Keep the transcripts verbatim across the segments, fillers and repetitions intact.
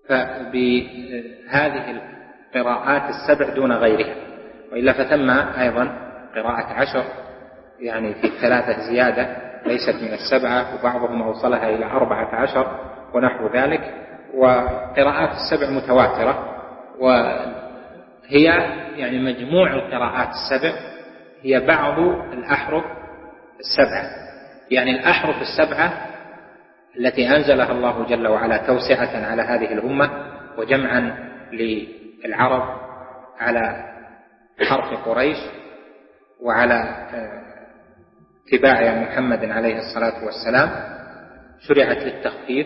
فبهذه القراءات السبع دون غيرها، وإلا فثم أيضا قراءة عشر يعني في ثلاثة زيادة ليست من السبعة، وبعضهم أوصلها إلى أربعة عشر ونحو ذلك. وقراءات السبع متواترة، وهي يعني مجموع القراءات السبع هي بعض الأحرف السبعة، يعني الأحرف السبعة التي أنزلها الله جل وعلا توسعة على هذه الأمة وجمعا للعرب على حرف قريش وعلى اتباع محمد عليه الصلاة والسلام، شرعت للتخفيف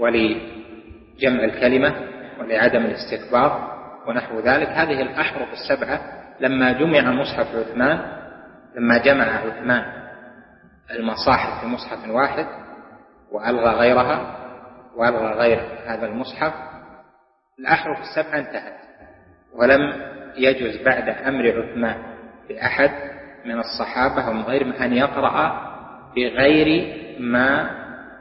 ولجمع الكلمة ولعدم الاستكبار ونحو ذلك. هذه الأحرف السبعة لما جمع مصحف عثمان، لما جمع عثمان المصاحف في مصحف واحد وألغى غيرها وألغى غير هذا المصحف، الأحرف السبعة انتهت، ولم يجوز بعد أمر عثمان بأحد من الصحابة ومن غيرهم أن يقرأ بغير ما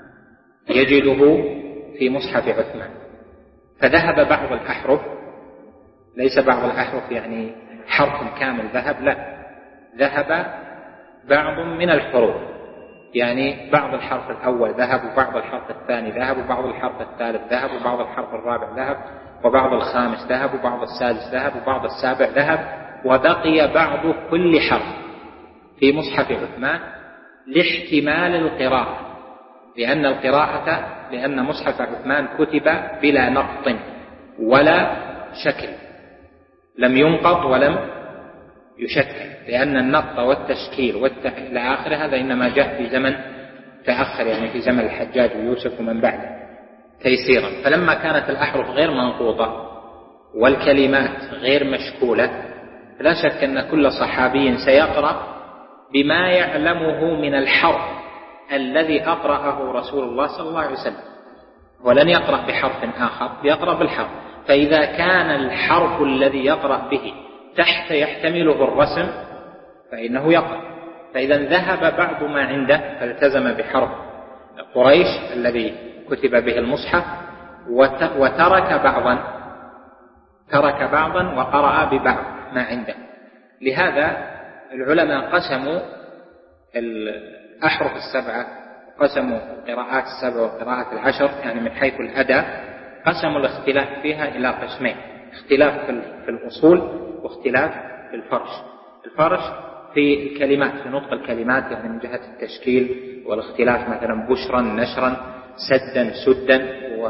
يجده في مصحف عثمان. فذهب بعض الأحرف، ليس بعض الأحرف يعني حرف كامل ذهب، لا، ذهب بعض من الحروف، يعني بعض الحرف الأول ذهب وبعض الحرف الثاني ذهب وبعض الحرف الثالث ذهب وبعض الحرف الرابع ذهب وبعض الخامس ذهب وبعض السادس ذهب وبعض السابع ذهب، وبقي بعض كل حرف في مصحف عثمان لاحتمال القراءة، لأن القراءة لأن مصحف عثمان كتب بلا نقط ولا شكل، لم ينقط ولم يشكل، لأن النقط والتشكيل والتح... إلى آخر هذا إنما جاء في زمن تأخر، يعني في زمن الحجاج ويوسف ومن بعده تيسيرا. فلما كانت الأحرف غير منقوطة والكلمات غير مشكولة، لا شك أن كل صحابي سيقرأ بما يعلمه من الحرف الذي أقرأه رسول الله صلى الله عليه وسلم، ولن يقرأ بحرف آخر، يقرأ بالحرف. فإذا كان الحرف الذي يقرأ به تحت يحتمله الرسم فإنه يقرأ. فإذا ذهب بعض ما عنده فالتزم بحرف قريش الذي كتب به المصحف، وترك بعضا ترك بعضا وقرأ ببعض ما عنده. لهذا العلماء قسموا الأحرف السبعة، قسموا القراءات السبع والقراءات العشر، يعني من حيث الأداء قسموا الاختلاف فيها إلى قسمين: اختلاف في الأصول واختلاف في الفرش. الفرش في الكلمات، في نطق الكلمات، يعني من جهة التشكيل والاختلاف، مثلا بشرا نشرا سدا سدا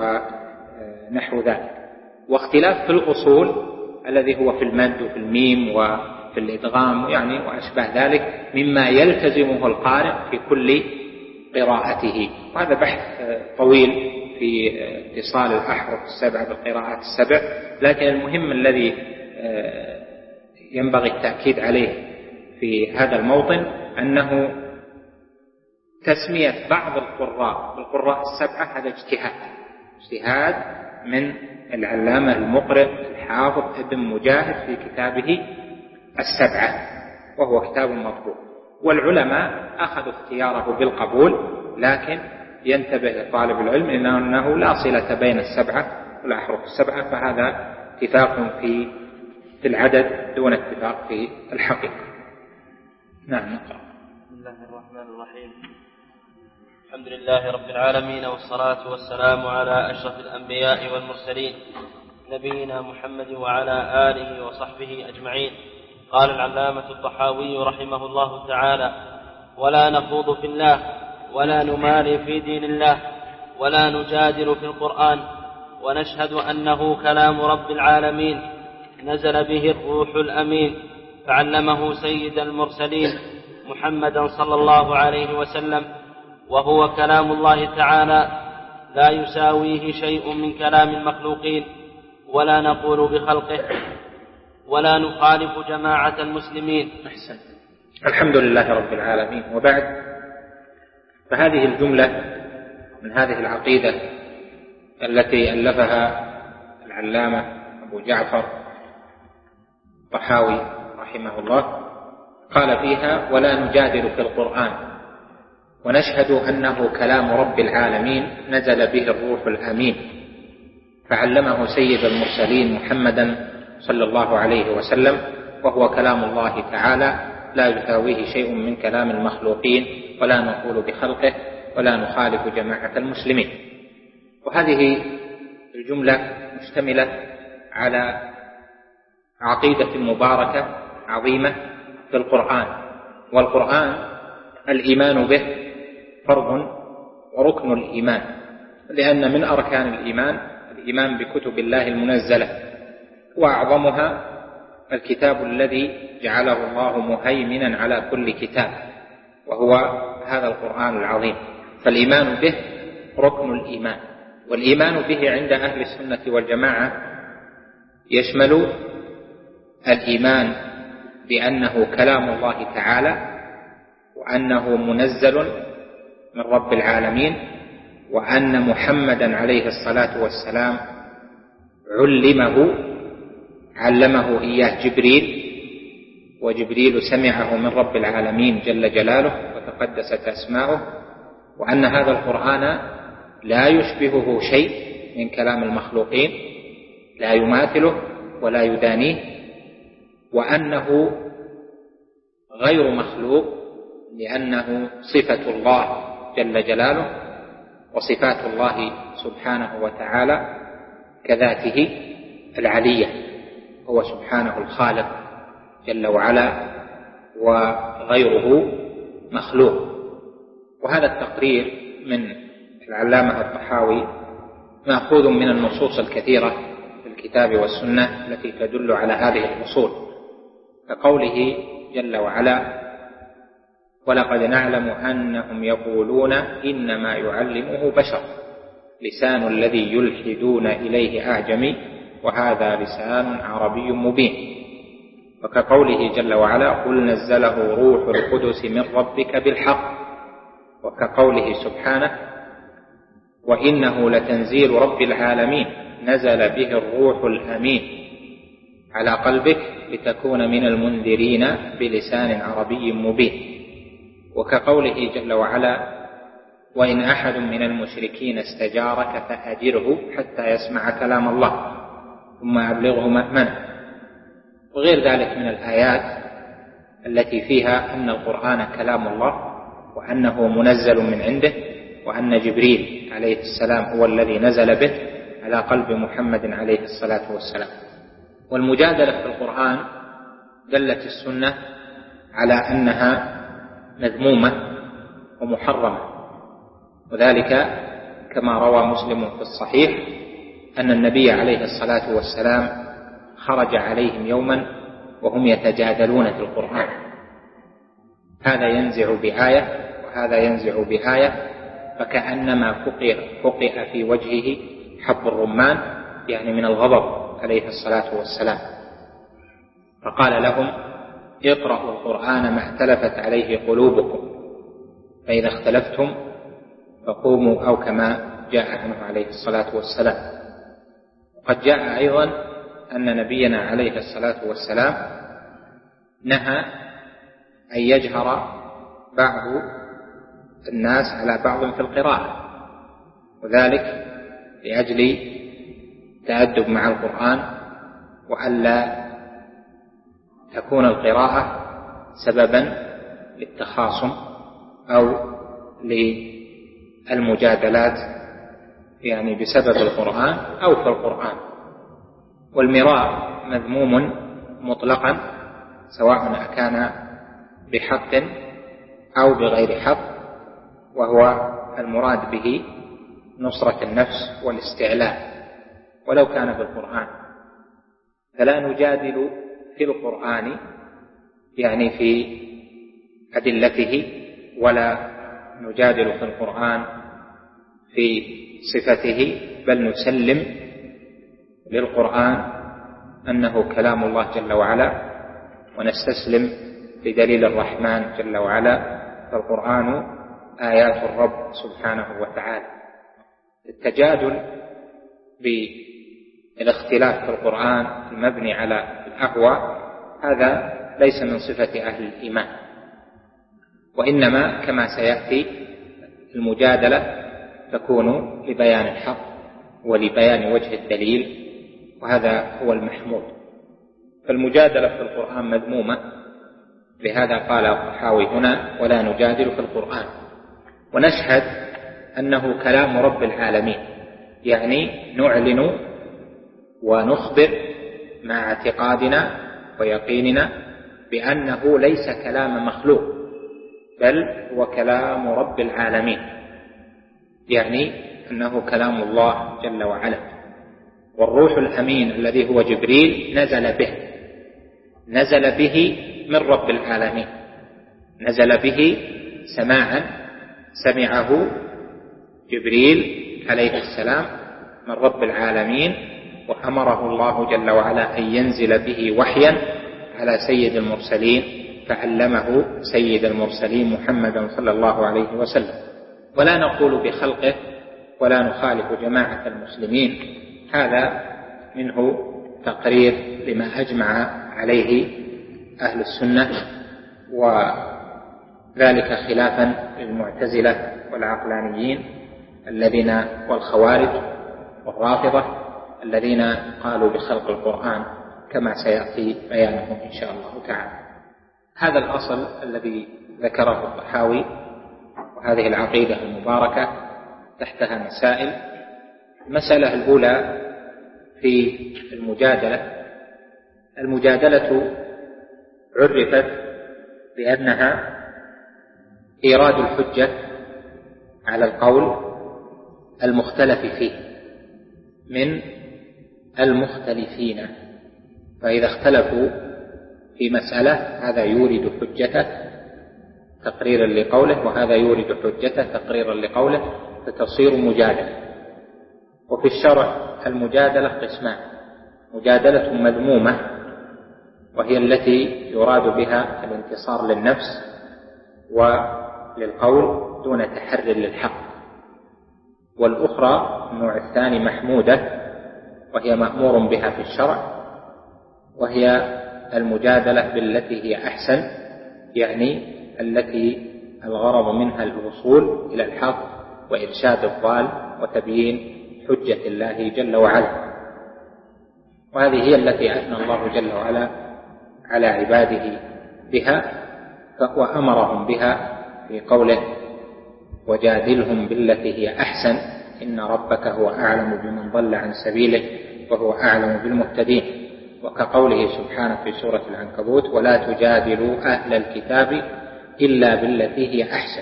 ونحو ذلك. واختلاف في الأصول الذي هو في المد وفي الميم وفي الإدغام يعني وأشبه ذلك مما يلتزمه القارئ في كل قراءته. وهذا بحث طويل في اتصال الأحرف السبع بالقراءات السبع، لكن المهم الذي ينبغي التأكيد عليه في هذا الموطن أنه تسمية بعض القراء بالقراء السبعة هذا اجتهاد اجتهاد من العلامة المقرئ الحافظ ابن مجاهد في كتابه السبعة، وهو كتاب مطبوع، والعلماء أخذوا اختياره بالقبول، لكن ينتبه طالب العلم أنه لا صلة بين السبعة والأحرف السبعة، فهذا اتفاق في في العدد دون اتفاق في الحقيقة. نعم نقرأ. بسم الله الرحمن الرحيم. الحمد لله رب العالمين، والصلاة والسلام على أشرف الأنبياء والمرسلين نبينا محمد وعلى آله وصحبه أجمعين. قال العلامة الطحاوي رحمه الله تعالى: ولا نخوض في الله ولا نماري في دين الله ولا نجادل في القرآن، ونشهد أنه كلام رب العالمين نزل به الروح الأمين، فعلمه سيد المرسلين محمدا صلى الله عليه وسلم، وهو كلام الله تعالى لا يساويه شيء من كلام المخلوقين، ولا نقول بخلقه، ولا نخالف جماعة المسلمين. أحسن. الحمد لله رب العالمين. وبعد، فهذه الجملة من هذه العقيدة التي ألفها العلامة أبو جعفر الطحاوي رحمه الله، قال فيها: ولا نجادل في القرآن، ونشهد أنه كلام رب العالمين نزل به الروح الأمين، فعلمه سيد المرسلين محمدا صلى الله عليه وسلم، وهو كلام الله تعالى لا يساويه شيء من كلام المخلوقين، ولا نقول بخلقه ولا نخالف جماعة المسلمين. وهذه الجملة مشتملة على عقيدة مباركة عظيمة في القرآن. والقرآن الإيمان به فرض وركن الإيمان، لأن من أركان الإيمان الإيمان بكتب الله المنزلة، وأعظمها الكتاب الذي جعله الله مهيمنا على كل كتاب، وهو هذا القرآن العظيم. فالإيمان به ركن الإيمان. والإيمان به عند أهل السنة والجماعة يشمل الإيمان بأنه كلام الله تعالى، وأنه منزل من رب العالمين، وأن محمدا عليه الصلاة والسلام علمه علمه إياه جبريل، وجبريل سمعه من رب العالمين جل جلاله وتقدست أسماؤه، وأن هذا القرآن لا يشبهه شيء من كلام المخلوقين، لا يماثله ولا يدانيه، وأنه غير مخلوق لأنه صفة الله جل جلاله، وصفات الله سبحانه وتعالى كذاته العلية، هو سبحانه الخالق جل وعلا وغيره مخلوق. وهذا التقرير من العلامة الطحاوي مأخوذ من النصوص الكثيرة في الكتاب والسنة التي تدل على هذه الأصول، كقوله جل وعلا: ولقد نعلم أنهم يقولون إنما يعلمه بشر لسان الذي يلحدون إليه أعجمي وهذا لسان عربي مبين. وكقوله جل وعلا: قل نزله روح القدس من ربك بالحق. وكقوله سبحانه: وإنه لتنزيل رب العالمين نزل به الروح الأمين على قلبك لتكون من المنذرين بلسان عربي مبين. وكقوله جل وعلا: وإن أحد من المشركين استجارك فأجره حتى يسمع كلام الله ثم أبلغه مأمنه. وغير ذلك من الآيات التي فيها أن القرآن كلام الله، وأنه منزل من عنده، وأن جبريل عليه السلام هو الذي نزل به على قلب محمد عليه الصلاة والسلام. والمجادلة في القرآن دلت السنة على أنها مذمومة ومحرمة، وذلك كما روى مسلم في الصحيح أن النبي عليه الصلاة والسلام خرج عليهم يوما وهم يتجادلون في القرآن، هذا ينزع بآية وهذا ينزع بآية، فكأنما فقئ في وجهه حب الرمان، يعني من الغضب عليه الصلاة والسلام. فقال لهم: اقرأوا القرآن ما اختلفت عليه قلوبكم، فإذا اختلفتم فقوموا، أو كما جاء عنه عليه الصلاة والسلام. وقد جاء أيضا أن نبينا عليه الصلاة والسلام نهى أن يجهر بعض الناس على بعض في القراءة، وذلك لأجل التأدب مع القرآن، وألا تكون القراءة سببا للتخاصم أو للمجادلات، يعني بسبب القرآن أو في القرآن. والمراء مذموم مطلقا سواء أكان بحق أو بغير حق، وهو المراد به نصرة النفس والاستعلاء، ولو كان في القرآن. فلا نجادل في القرآن يعني في أدلته، ولا نجادل في القرآن في صفته، بل نسلم للقرآن أنه كلام الله جل وعلا، ونستسلم لدليل الرحمن جل وعلا، فالقرآن آيات الرب سبحانه وتعالى. التجادل بالاختلاف في القرآن المبني على الأهواء هذا ليس من صفة أهل الإيمان، وإنما كما سيأتي المجادلة تكون لبيان الحق ولبيان وجه الدليل، وهذا هو المحمود. فالمجادلة في القرآن مذمومة، لهذا قال الطحاوي هنا ولا نجادل في القرآن. ونشهد أنه كلام رب العالمين، يعني نعلن ونخبر مع اعتقادنا ويقيننا بأنه ليس كلام مخلوق، بل هو كلام رب العالمين، يعني أنه كلام الله جل وعلا. والروح الأمين الذي هو جبريل نزل به نزل به من رب العالمين، نزل به سماعا سمعه جبريل عليه السلام من رب العالمين، وأمره الله جل وعلا أن ينزل به وحيا على سيد المرسلين، فعلمه سيد المرسلين محمدا صلى الله عليه وسلم. ولا نقول بخلقه ولا نخالف جماعة المسلمين، هذا منه تقرير لما أجمع عليه أهل السنة، وذلك خلافا للمعتزلة والعقلانيين الذين والخوارج والرافضة الذين قالوا بخلق القرآن، كما سيأتي بيانهم إن شاء الله تعالى. هذا الأصل الذي ذكره الطحاوي، وهذه العقيدة المباركة تحتها مسائل. المسألة الأولى في المجادلة، المجادلة عرفت بأنها إيراد الحجة على القول المختلف فيه من المختلفين، فإذا اختلفوا في مسألة هذا يورد حجته تقريرا لقوله، وهذا يورد حجته تقريرا لقوله، فتصير مجادلة. وفي الشرع المجادلة قسمان: مجادلة مذمومة وهي التي يراد بها الانتصار للنفس وللقول دون تحرر للحق، والأخرى النوع الثاني محمودة وهي مأمور بها في الشرع، وهي المجادلة بالتي هي أحسن، يعني التي الغرض منها الوصول إلى الحق وإرشاد الضال وتبيين حجة الله جل وعلا. وهذه هي التي أثنى الله جل وعلا على عباده بها، وأمرهم بها في قوله: وجادلهم بالتي هي أحسن إن ربك هو أعلم بمن ضل عن سبيله وهو أعلم بالمهتدين. وكقوله سبحانه في سورة العنكبوت: ولا تجادلوا أهل الكتاب إلا بالتي هي أحسن.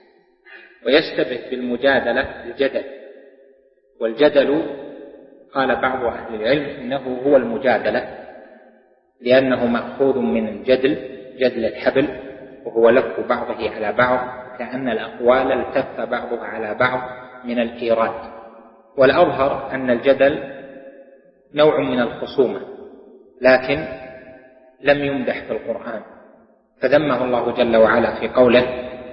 ويشتبه بالمجادلة الجدل، والجدل قال بعض أهل العلم إنه هو المجادلة، لأنه مأخوذ من الجدل، جدل الحبل، وهو لف بعضه على بعض كأن الأقوال التف بعضها على بعض من الإيراد. والأظهر أن الجدل نوع من الخصومة، لكن لم يمدح في القرآن، فذمه الله جل وعلا في قوله: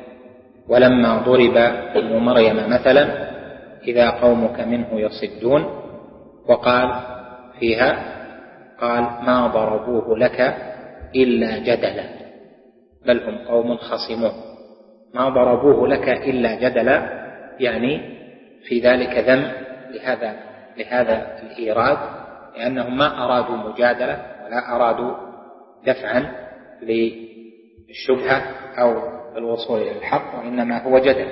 ولما ضرب ابن مريم مثلا إذا قومك منه يصدون، وقال فيها قال: ما ضربوه لك إلا جدلا بل هم قوم خصمون. ما ضربوه لك إلا جدلا، يعني في ذلك ذم لهذا لهذا الإيراد، لأنهم ما أرادوا مجادلة ولا أرادوا دفعا للشبهة أو الوصول إلى الحق، وإنما هو جدل.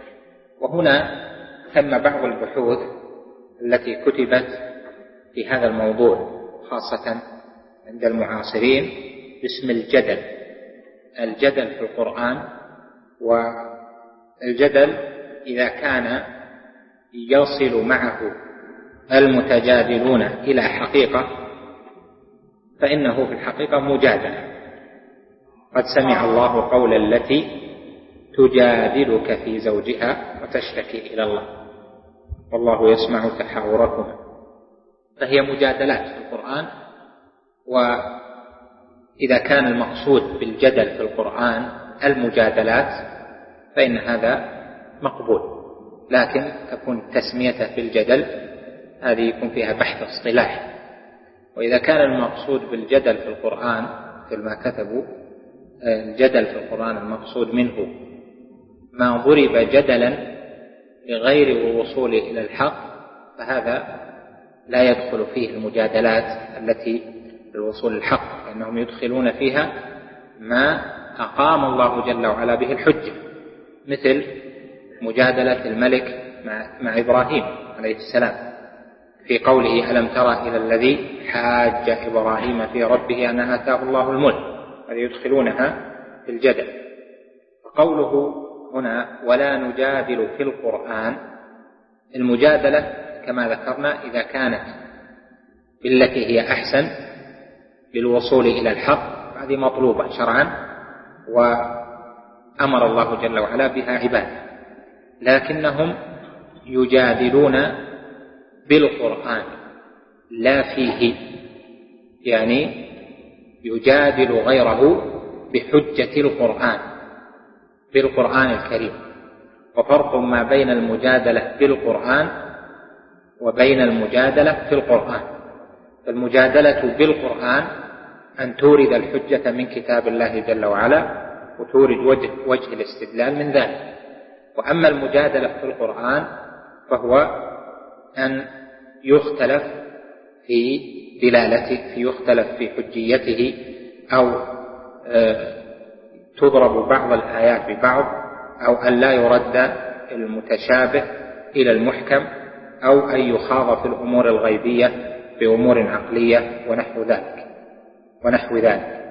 وهنا ثم بعض البحوث التي كتبت في هذا الموضوع خاصة عند المعاصرين باسم الجدل. الجدل في القرآن، والجدل إذا كان يصل معه المتجادلون إلى حقيقة فإنه في الحقيقة مجادلة. قد سمع الله قول التي تجادلك في زوجها وتشتكي إلى الله والله يسمع تحاوركما، فهي مجادلات في القرآن. وإذا كان المقصود بالجدل في القرآن المجادلات فإن هذا مقبول، لكن تكون تسميته بالجدل هذه يكون فيها بحث اصطلاحي. وإذا كان المقصود بالجدل في القرآن مثل ما كتبوا الجدل في القرآن المقصود منه ما ضرب جدلا لغير الوصول إلى الحق، فهذا لا يدخل فيه المجادلات التي للوصول للحق، لأنهم يدخلون فيها ما أقام الله جل وعلا به الحجة، مثل مجادلة الملك مع, مع إبراهيم عليه السلام في قوله ألم ترى إلى الذي حاج إبراهيم في ربه أن آتاه الله الملك، هذه يدخلونها في الجدل. قوله هنا ولا نجادل في القرآن، المجادلة كما ذكرنا إذا كانت بالتي هي أحسن للوصول إلى الحق هذه مطلوبة شرعا وأمر الله جل وعلا بها عباده، لكنهم يجادلون بالقرآن لا فيه، يعني يجادل غيره بحجة القرآن بالقرآن الكريم. وفرق ما بين المجادلة بالقرآن وبين المجادلة في القرآن. فالمجادلة بالقرآن أن تورد الحجة من كتاب الله جل وعلا وتورد وجه, وجه الاستدلال من ذلك. وأما المجادلة في القرآن فهو أن يختلف في دلالته، في يختلف في حجيته، أو تضرب بعض الآيات ببعض، أو أن لا يرد المتشابه إلى المحكم، أو أن يخاض في الأمور الغيبية بأمور عقلية ونحو ذلك ونحو ذلك.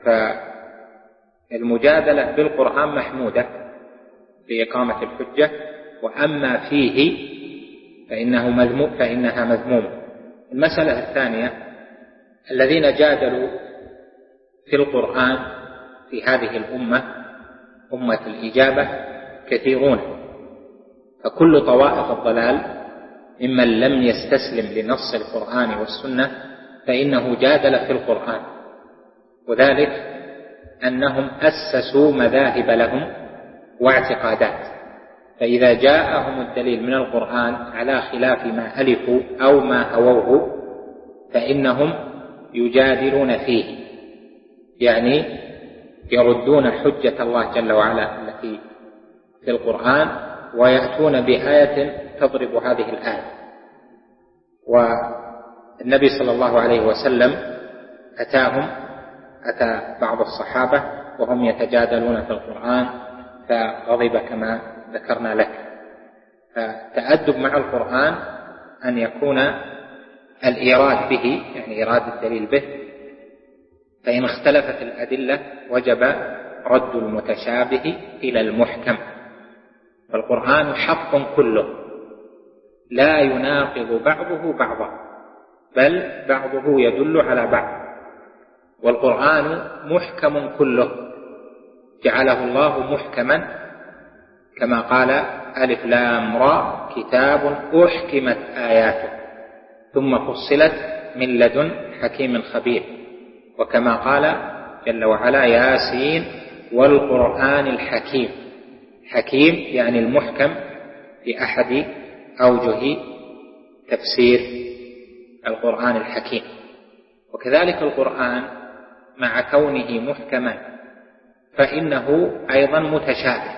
فالمجادلة بالقرآن محمودة لإقامة الحجة، وأما فيه فإنه مذموم فإنها مذمومة. المسألة الثانية الذين جادلوا في القرآن في هذه الأمة أمة الإجابة كثيرون، فكل طوائف الضلال ممن لم يستسلم لنص القرآن والسنة فإنه جادل في القرآن، وذلك أنهم أسسوا مذاهب لهم واعتقادات، فإذا جاءهم الدليل من القرآن على خلاف ما ألفوا أو ما هووه فإنهم يجادلون فيه، يعني يردون حجة الله جل وعلا التي في القرآن ويأتون بآية تضرب هذه الآية. والنبي صلى الله عليه وسلم أتاهم أتى بعض الصحابة وهم يتجادلون في القرآن فغضب كما ذكرنا لك. فتأدب مع القرآن أن يكون الإيراد به، يعني إيراد الدليل به، فإن اختلفت الأدلة وجب رد المتشابه إلى المحكم. فالقرآن حق كله لا يناقض بعضه بعضا، بل بعضه يدل على بعض. والقرآن محكم كله جعله الله محكما كما قال ألف لام را كتاب أحكمت آياته ثم فصلت من لدن حكيم خبير، وكما قال جل وعلا ياسين والقرآن الحكيم. حكيم يعني المحكم في أحد أوجه تفسير القرآن الحكيم. وكذلك القرآن مع كونه محكما فإنه أيضا متشابه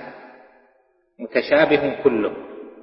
متشابه كله.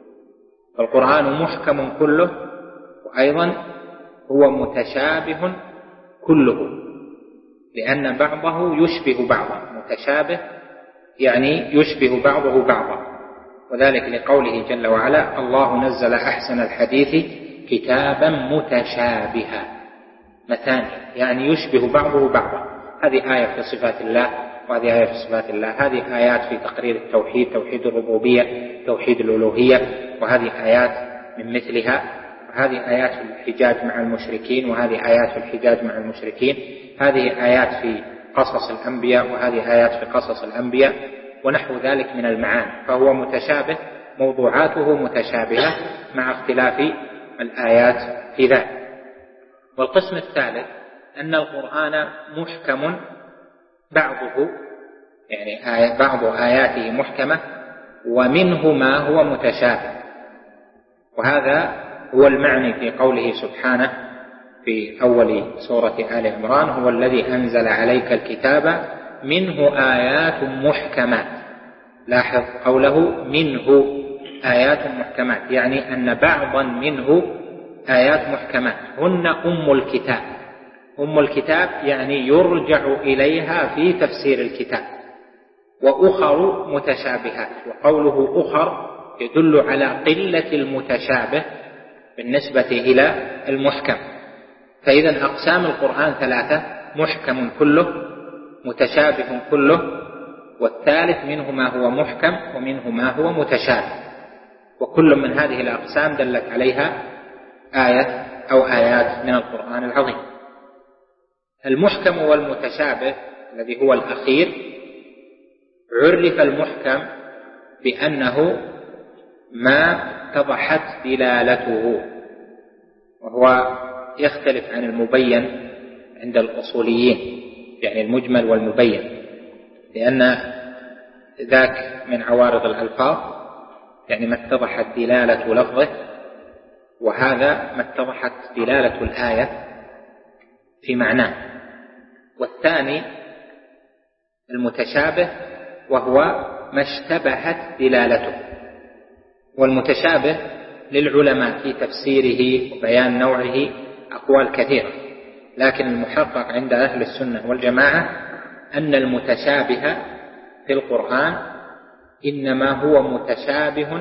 فالقرآن محكم كله وأيضا هو متشابه كله، لأن بعضه يشبه بعضا. متشابه يعني يشبه بعضه بعضا، وذلك لقوله جل وعلا الله نزل أحسن الحديث كتابا متشابها، مثاني يعني يشبه بعضه بعضا. هذه آية في صفات الله وهذه آية في صفات الله، هذه آيات في تقرير التوحيد، توحيد الربوبية، توحيد الألوهية، وهذه آيات من مثلها. وهذه آيات في الحجاج مع المشركين، وهذه آيات في الحجاج مع المشركين. هذه آيات في قصص الأنبياء، وهذه آيات في قصص الأنبياء، ونحو ذلك من المعاني. فهو متشابه، موضوعاته متشابهة مع اختلاف الآيات في ذلك. والقسم الثالث أن القرآن محكم بعضه، يعني آية بعض آياته محكمة ومنه ما هو متشابه. وهذا هو المعني في قوله سبحانه في أول سورة آل عمران هو الذي أنزل عليك الكتاب منه آيات محكمات. لاحظ قوله منه آيات محكمات، يعني أن بعضا منه آيات محكمات هن أم الكتاب. أم الكتاب يعني يرجع إليها في تفسير الكتاب. وأخر متشابهات، وقوله أخر يدل على قلة المتشابه بالنسبة إلى المحكم. فإذا أقسام القرآن ثلاثة: محكم كله، متشابه كله، والثالث منه ما هو محكم ومنه ما هو متشابه. وكل من هذه الأقسام دلت عليها آية أو آيات من القرآن العظيم. المحكم والمتشابه الذي هو الأخير، عرف المحكم بأنه ما اتضحت دلالته، وهو يختلف عن المبين عند الأصوليين، يعني المجمل والمبين، لأن ذاك من عوارض الألفاظ، يعني ما اتضحت دلالة لفظه، وهذا ما اتضحت دلالة الآية في معناه. والثاني المتشابه، وهو ما اشتبهت دلالته. والمتشابه للعلماء في تفسيره وبيان نوعه أقوال كثيرة، لكن المحقق عند أهل السنة والجماعة أن المتشابه في القرآن إنما هو متشابه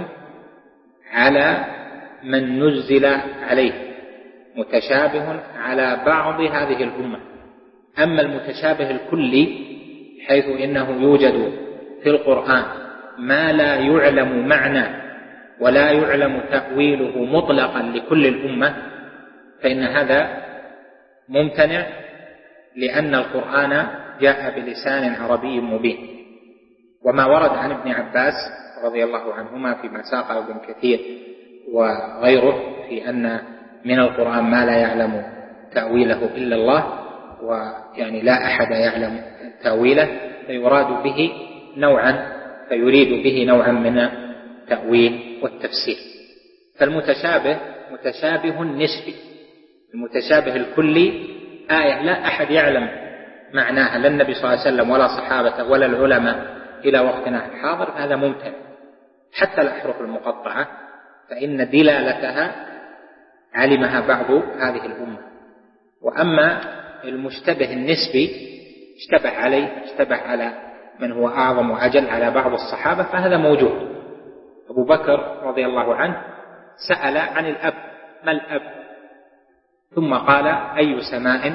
على من نزل عليه، متشابه على بعض هذه الأمة. أما المتشابه الكلي حيث إنه يوجد في القرآن ما لا يعلم معنى ولا يعلم تأويله مطلقا لكل الأمة، فإن هذا ممتنع، لأن القرآن جاء بلسان عربي مبين. وما ورد عن ابن عباس رضي الله عنهما فيما ساقه ابن كثير وغيره في أن من القرآن ما لا يعلم تأويله إلا الله، ويعني لا أحد يعلم تأويله، فيراد به نوعا فيريد به نوعا من التأويل والتفسير. فالمتشابه متشابه نسبي. المتشابه الكلي آية لا أحد يعلم معناها، لا النبي صلى الله عليه وسلم ولا صحابته ولا العلماء إلى وقتنا الحاضر، هذا ممتنع. حتى الأحرف المقطعة فإن دلالتها علمها بعض هذه الأمة. وأما المشتبه النسبي اشتبه عليه اشتبه على من هو أعظم وأجل على بعض الصحابة، فهذا موجود. أبو بكر رضي الله عنه سأل عن الأب: ما الأب؟ ثم قال: أي سماء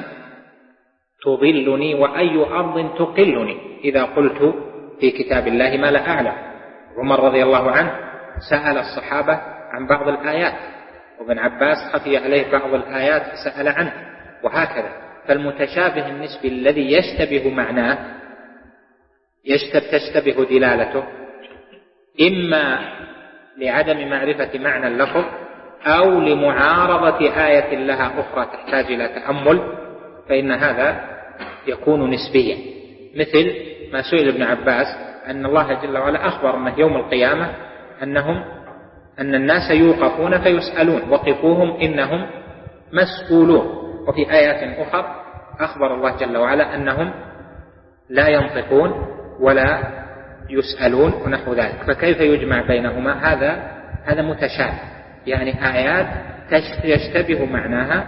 تظلني وأي أرض تقلني إذا قلت في كتاب الله ما لا أعلم. عمر رضي الله عنه سأل الصحابة عن بعض الآيات، وابن عباس خفي عليه بعض الآيات فسأل عنه، وهكذا. فالمتشابه النسبي الذي يشتبه معناه تشتبه دلالته، إما لعدم معرفة معنى اللفظ أو لمعارضة آية لها أخرى تحتاج إلى تأمل، فإن هذا يكون نسبيا. مثل ما سئل ابن عباس أن الله جل وعلا أخبر أنه يوم القيامة أنهم أن الناس يوقفون فيسألون: وقفوهم إنهم مسؤولون. وفي آيات أخرى أخبر الله جل وعلا أنهم لا ينطقون ولا يسألون ونحو ذلك. فكيف يجمع بينهما؟ هذا هذا متشابه، يعني آيات يشتبه معناها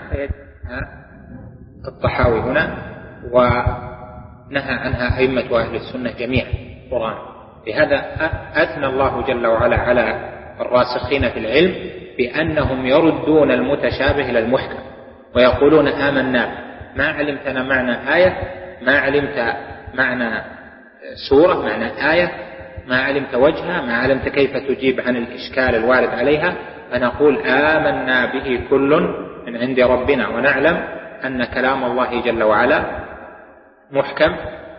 الطحاوي هنا، ونهى عنها أئمة أهل السنة جميعا القرآن. لهذا أثنى الله جل وعلا على الراسخين في العلم بأنهم يردون المتشابه إلى المحكم، ويقولون: آمنا، ما علمت لنا معنى آية، ما علمت معنى سورة، معنى آية، ما علمت وجهها، ما علمت كيف تجيب عن الإشكال الوارد عليها، فنقول آمنا به كل من عند ربنا، ونعلم أن كلام الله جل وعلا محكم.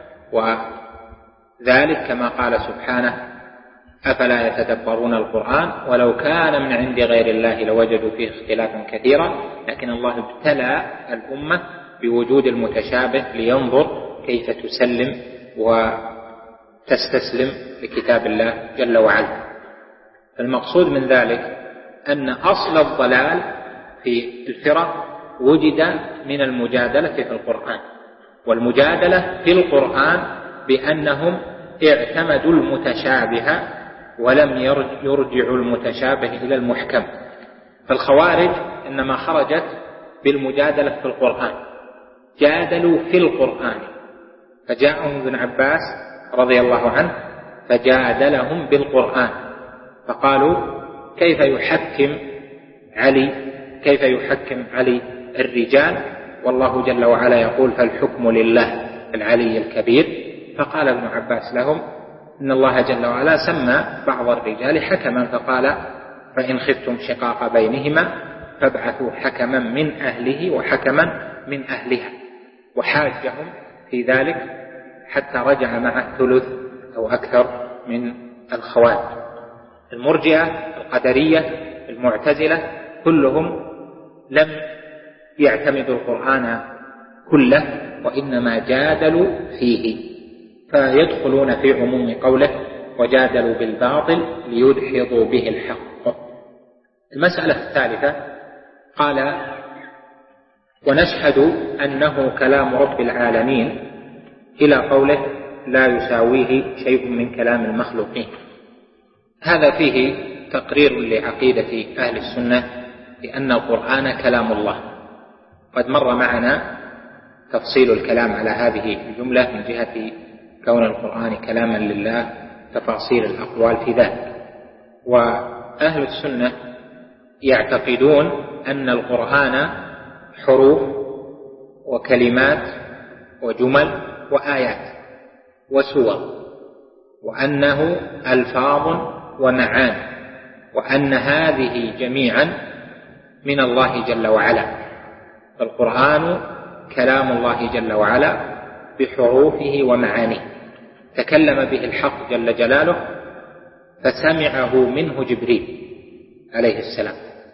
وذلك كما قال سبحانه: أفلا يتدبرون القرآن ولو كان من عند غير الله لوجدوا فيه اختلافا كثيرا. لكن الله ابتلى الأمة بوجود المتشابه لينظر كيف تسلم وتستسلم لكتاب الله جل وعلا. المقصود من ذلك أن أصل الضلال في الفرق وجد من المجادلة في القرآن، والمجادلة في القرآن بأنهم اعتمدوا المتشابه ولم يرجعوا المتشابه إلى المحكم. فالخوارج إنما خرجت بالمجادلة في القرآن، جادلوا في القرآن، فجاءهم ابن عباس رضي الله عنه فجادلهم بالقرآن، فقالوا كيف يحكم علي كيف يحكم علي الرجال والله جل وعلا يقول فالحكم لله العلي الكبير؟ فقال ابن عباس لهم إن الله جل وعلا سمى بعض الرجال حكما، فقال فإن خفتم شقاق بينهما فابعثوا حكما من أهله وحكما من أهلها، وحاجهم في ذلك حتى رجع مع الثلث أو أكثر من الخوارج. المرجئة القدرية المعتزلة كلهم لم يعتمدوا القرآن كله، وإنما جادلوا فيه، فيدخلون في عموم قوله وجادلوا بالباطل ليدحضوا به الحق. المسألة الثالثة قال ونشهد أنه كلام رب العالمين إلى قوله لا يساويه شيء من كلام المخلوقين. هذا فيه تقرير لعقيدة أهل السنة بأن القرآن كلام الله. قد مر معنا تفصيل الكلام على هذه الجملة من جهة كون القرآن كلاما لله، تفاصيل الأقوال في ذلك. وأهل السنة يعتقدون أن القرآن حروف وكلمات وجمل وآيات وسور، وأنه ألفاظ ومعاني، وأن هذه جميعا من الله جل وعلا. فالقرآن كلام الله جل وعلا بحروفه ومعانيه، تكلم به الحق جل جلاله فسمعه منه جبريل عليه السلام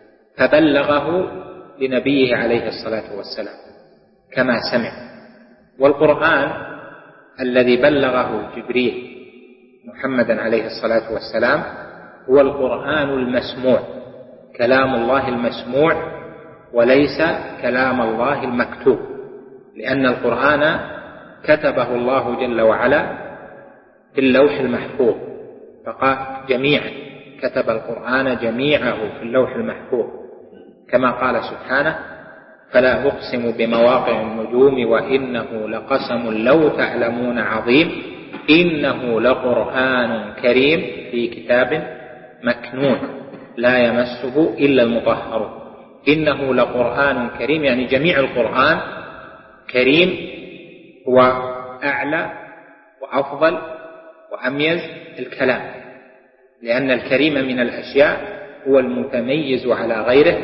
فبلغه لنبيه عليه الصلاة والسلام كما سمع. والقرآن الذي بلغه جبريل محمدا عليه الصلاة والسلام هو القرآن المسموع، كلام الله المسموع وليس كلام الله المكتوب، لأن القرآن كتبه الله جل وعلا في اللوح المحفوظ، فقال جميعا كتب القرآن جميعه في اللوح المحفوظ، كما قال سبحانه فلا أقسم بمواقع النجوم وإنه لقسم لو تعلمون عظيم إنه لقرآن كريم في كتاب مكنون لا يمسه إلا المطهرون. إنه لقرآن كريم يعني جميع القرآن كريم، هو أعلى وأفضل وأميز الكلام، لأن الكريم من الأشياء هو المتميز على غيره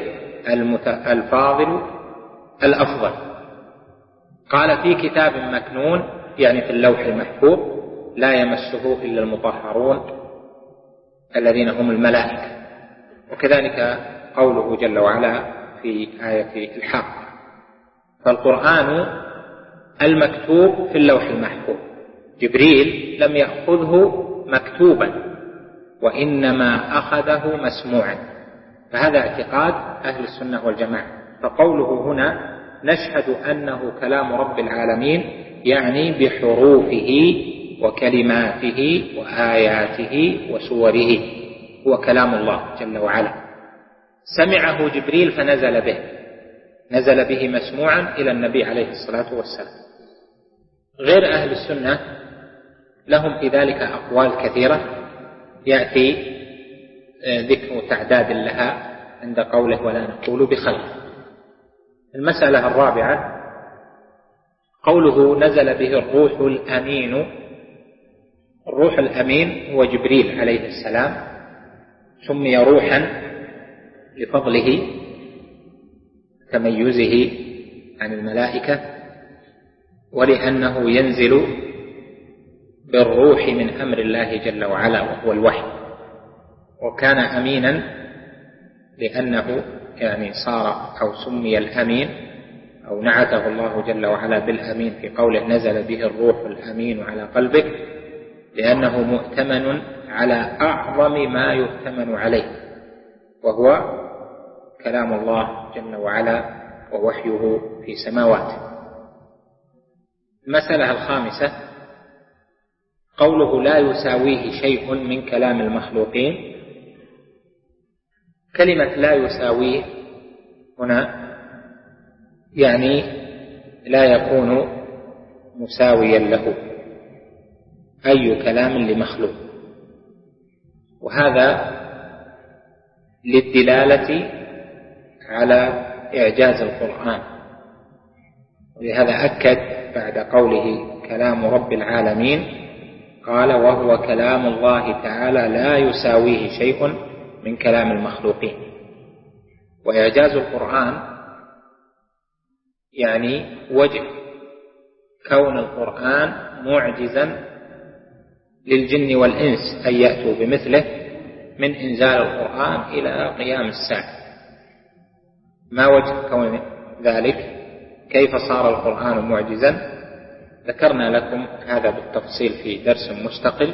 الفاضل الأفضل. قال في كتاب مكنون يعني في اللوح المحفوظ لا يمسه إلا المطهرون الذين هم الملائكة. وكذلك قوله جل وعلا في آية الحق. فالقرآن المكتوب في اللوح المحفوظ، جبريل لم يأخذه مكتوبا وإنما أخذه مسموعا، فهذا اعتقاد أهل السنة والجماعة. فقوله هنا نشهد أنه كلام رب العالمين يعني بحروفه وكلماته وآياته وسوره، هو كلام الله جل وعلا. سمعه جبريل فنزل به، نزل به مسموعا إلى النبي عليه الصلاة والسلام. غير أهل السنة لهم في ذلك أقوال كثيرة يأتي ذكر تعداد لها عند قوله ولا نقول بخلق. المسألة الرابعة قوله نزل به الروح الأمين. الروح الأمين هو جبريل عليه السلام، سمي روحا لفضله تميزه عن الملائكة، ولأنه ينزل بالروح من أمر الله جل وعلا وهو الوحي. وكان أمينا لأنه يعني صار أو سمي الأمين أو نعته الله جل وعلا بالأمين في قوله نزل به الروح الأمين على قلبك، لأنه مؤتمن على أعظم ما يؤتمن عليه وهو كلام الله جل وعلا ووحيه في سماواته. المسألة الخامسة قوله لا يساويه شيء من كلام المخلوقين. كلمة لا يساويه هنا يعني لا يكون مساويا له أي كلام لمخلوق، وهذا للدلالة على إعجاز القرآن. ولهذا أكد بعد قوله كلام رب العالمين قال وهو كلام الله تعالى لا يساويه شيء من كلام المخلوقين. وإعجاز القرآن يعني وجه كون القرآن معجزا للجن والإنس أن يأتوا بمثله من إنزال القرآن إلى قيام الساعة. ما وجه كون ذلك؟ كيف صار القرآن معجزا؟ ذكرنا لكم هذا بالتفصيل في درس مستقل،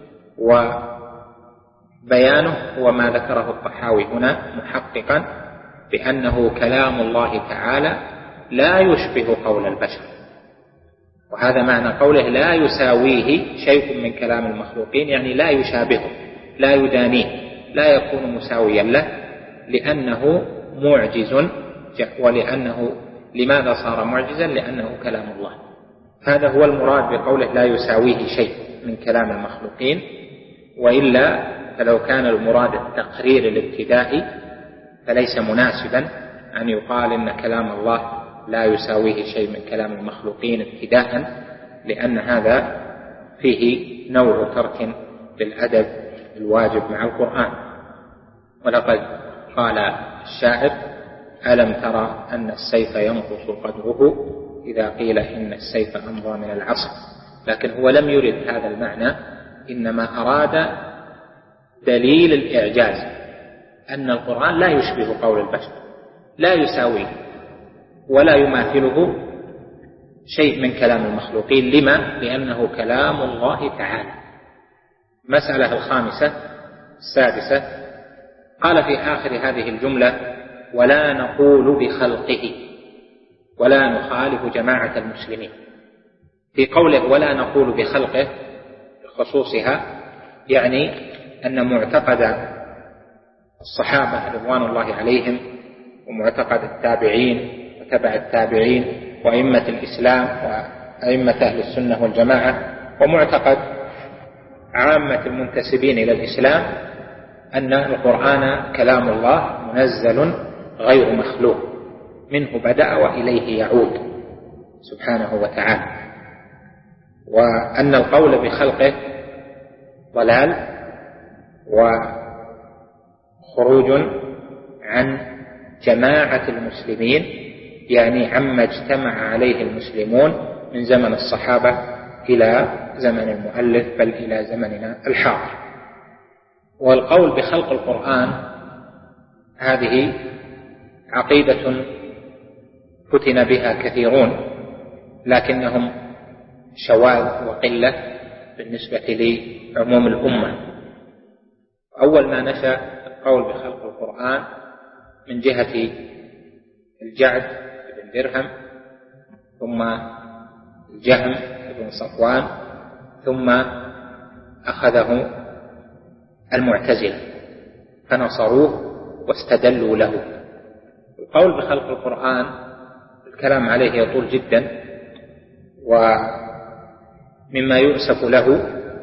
وبيانه هو ما ذكره الطحاوي هنا محققا بأنه كلام الله تعالى لا يشبه قول البشر. وهذا معنى قوله لا يساويه شيء من كلام المخلوقين، يعني لا يشابهه، لا يدانيه، لا يكون مساويا له، لأنه معجز. ولأنه لماذا صار معجزا؟ لأنه كلام الله. هذا هو المراد بقوله لا يساويه شيء من كلام المخلوقين. وإلا فلو كان المراد التقرير الابتدائي فليس مناسبا أن يقال إن كلام الله لا يساويه شيء من كلام المخلوقين ابتداء، لأن هذا فيه نوع ترك للأدب الواجب مع القرآن. ولقد قال الشاعر ألم ترى أن السيف ينقص قدره إذا قيل إن السيف أمضى من العصا. لكن هو لم يرد هذا المعنى، إنما أراد دليل الإعجاز أن القرآن لا يشبه قول البشر، لا يساويه ولا يماثله شيء من كلام المخلوقين. لما؟ لأنه كلام الله تعالى. مسألة الخامسة السادسة قال في آخر هذه الجملة ولا نقول بخلقه، ولا نخالف جماعة المسلمين. في قوله ولا نقول بخلقه بخصوصها يعني أن معتقد الصحابة رضوان الله عليهم ومعتقد التابعين وتبع التابعين وأئمة الإسلام وأئمة أهل السنة والجماعة ومعتقد عامة المنتسبين إلى الإسلام أن القرآن كلام الله منزل غير مخلوق، منه بدأ وإليه يعود سبحانه وتعالى. وأن القول بخلقه ضلال وخروج عن جماعة المسلمين، يعني عما اجتمع عليه المسلمون من زمن الصحابة إلى زمن المؤلف بل إلى زمننا الحاضر. والقول بخلق القرآن هذه عقيدة فتن بها كثيرون، لكنهم شواذ وقلة بالنسبة لعموم الأمة. أول ما نشأ القول بخلق القرآن من جهة الجعد بن درهم، ثم الجهم بن صفوان، ثم أخذه المعتزلة فنصروه واستدلوا له. القول بخلق القرآن الكلام عليه يطول جدا، ومما يؤسف له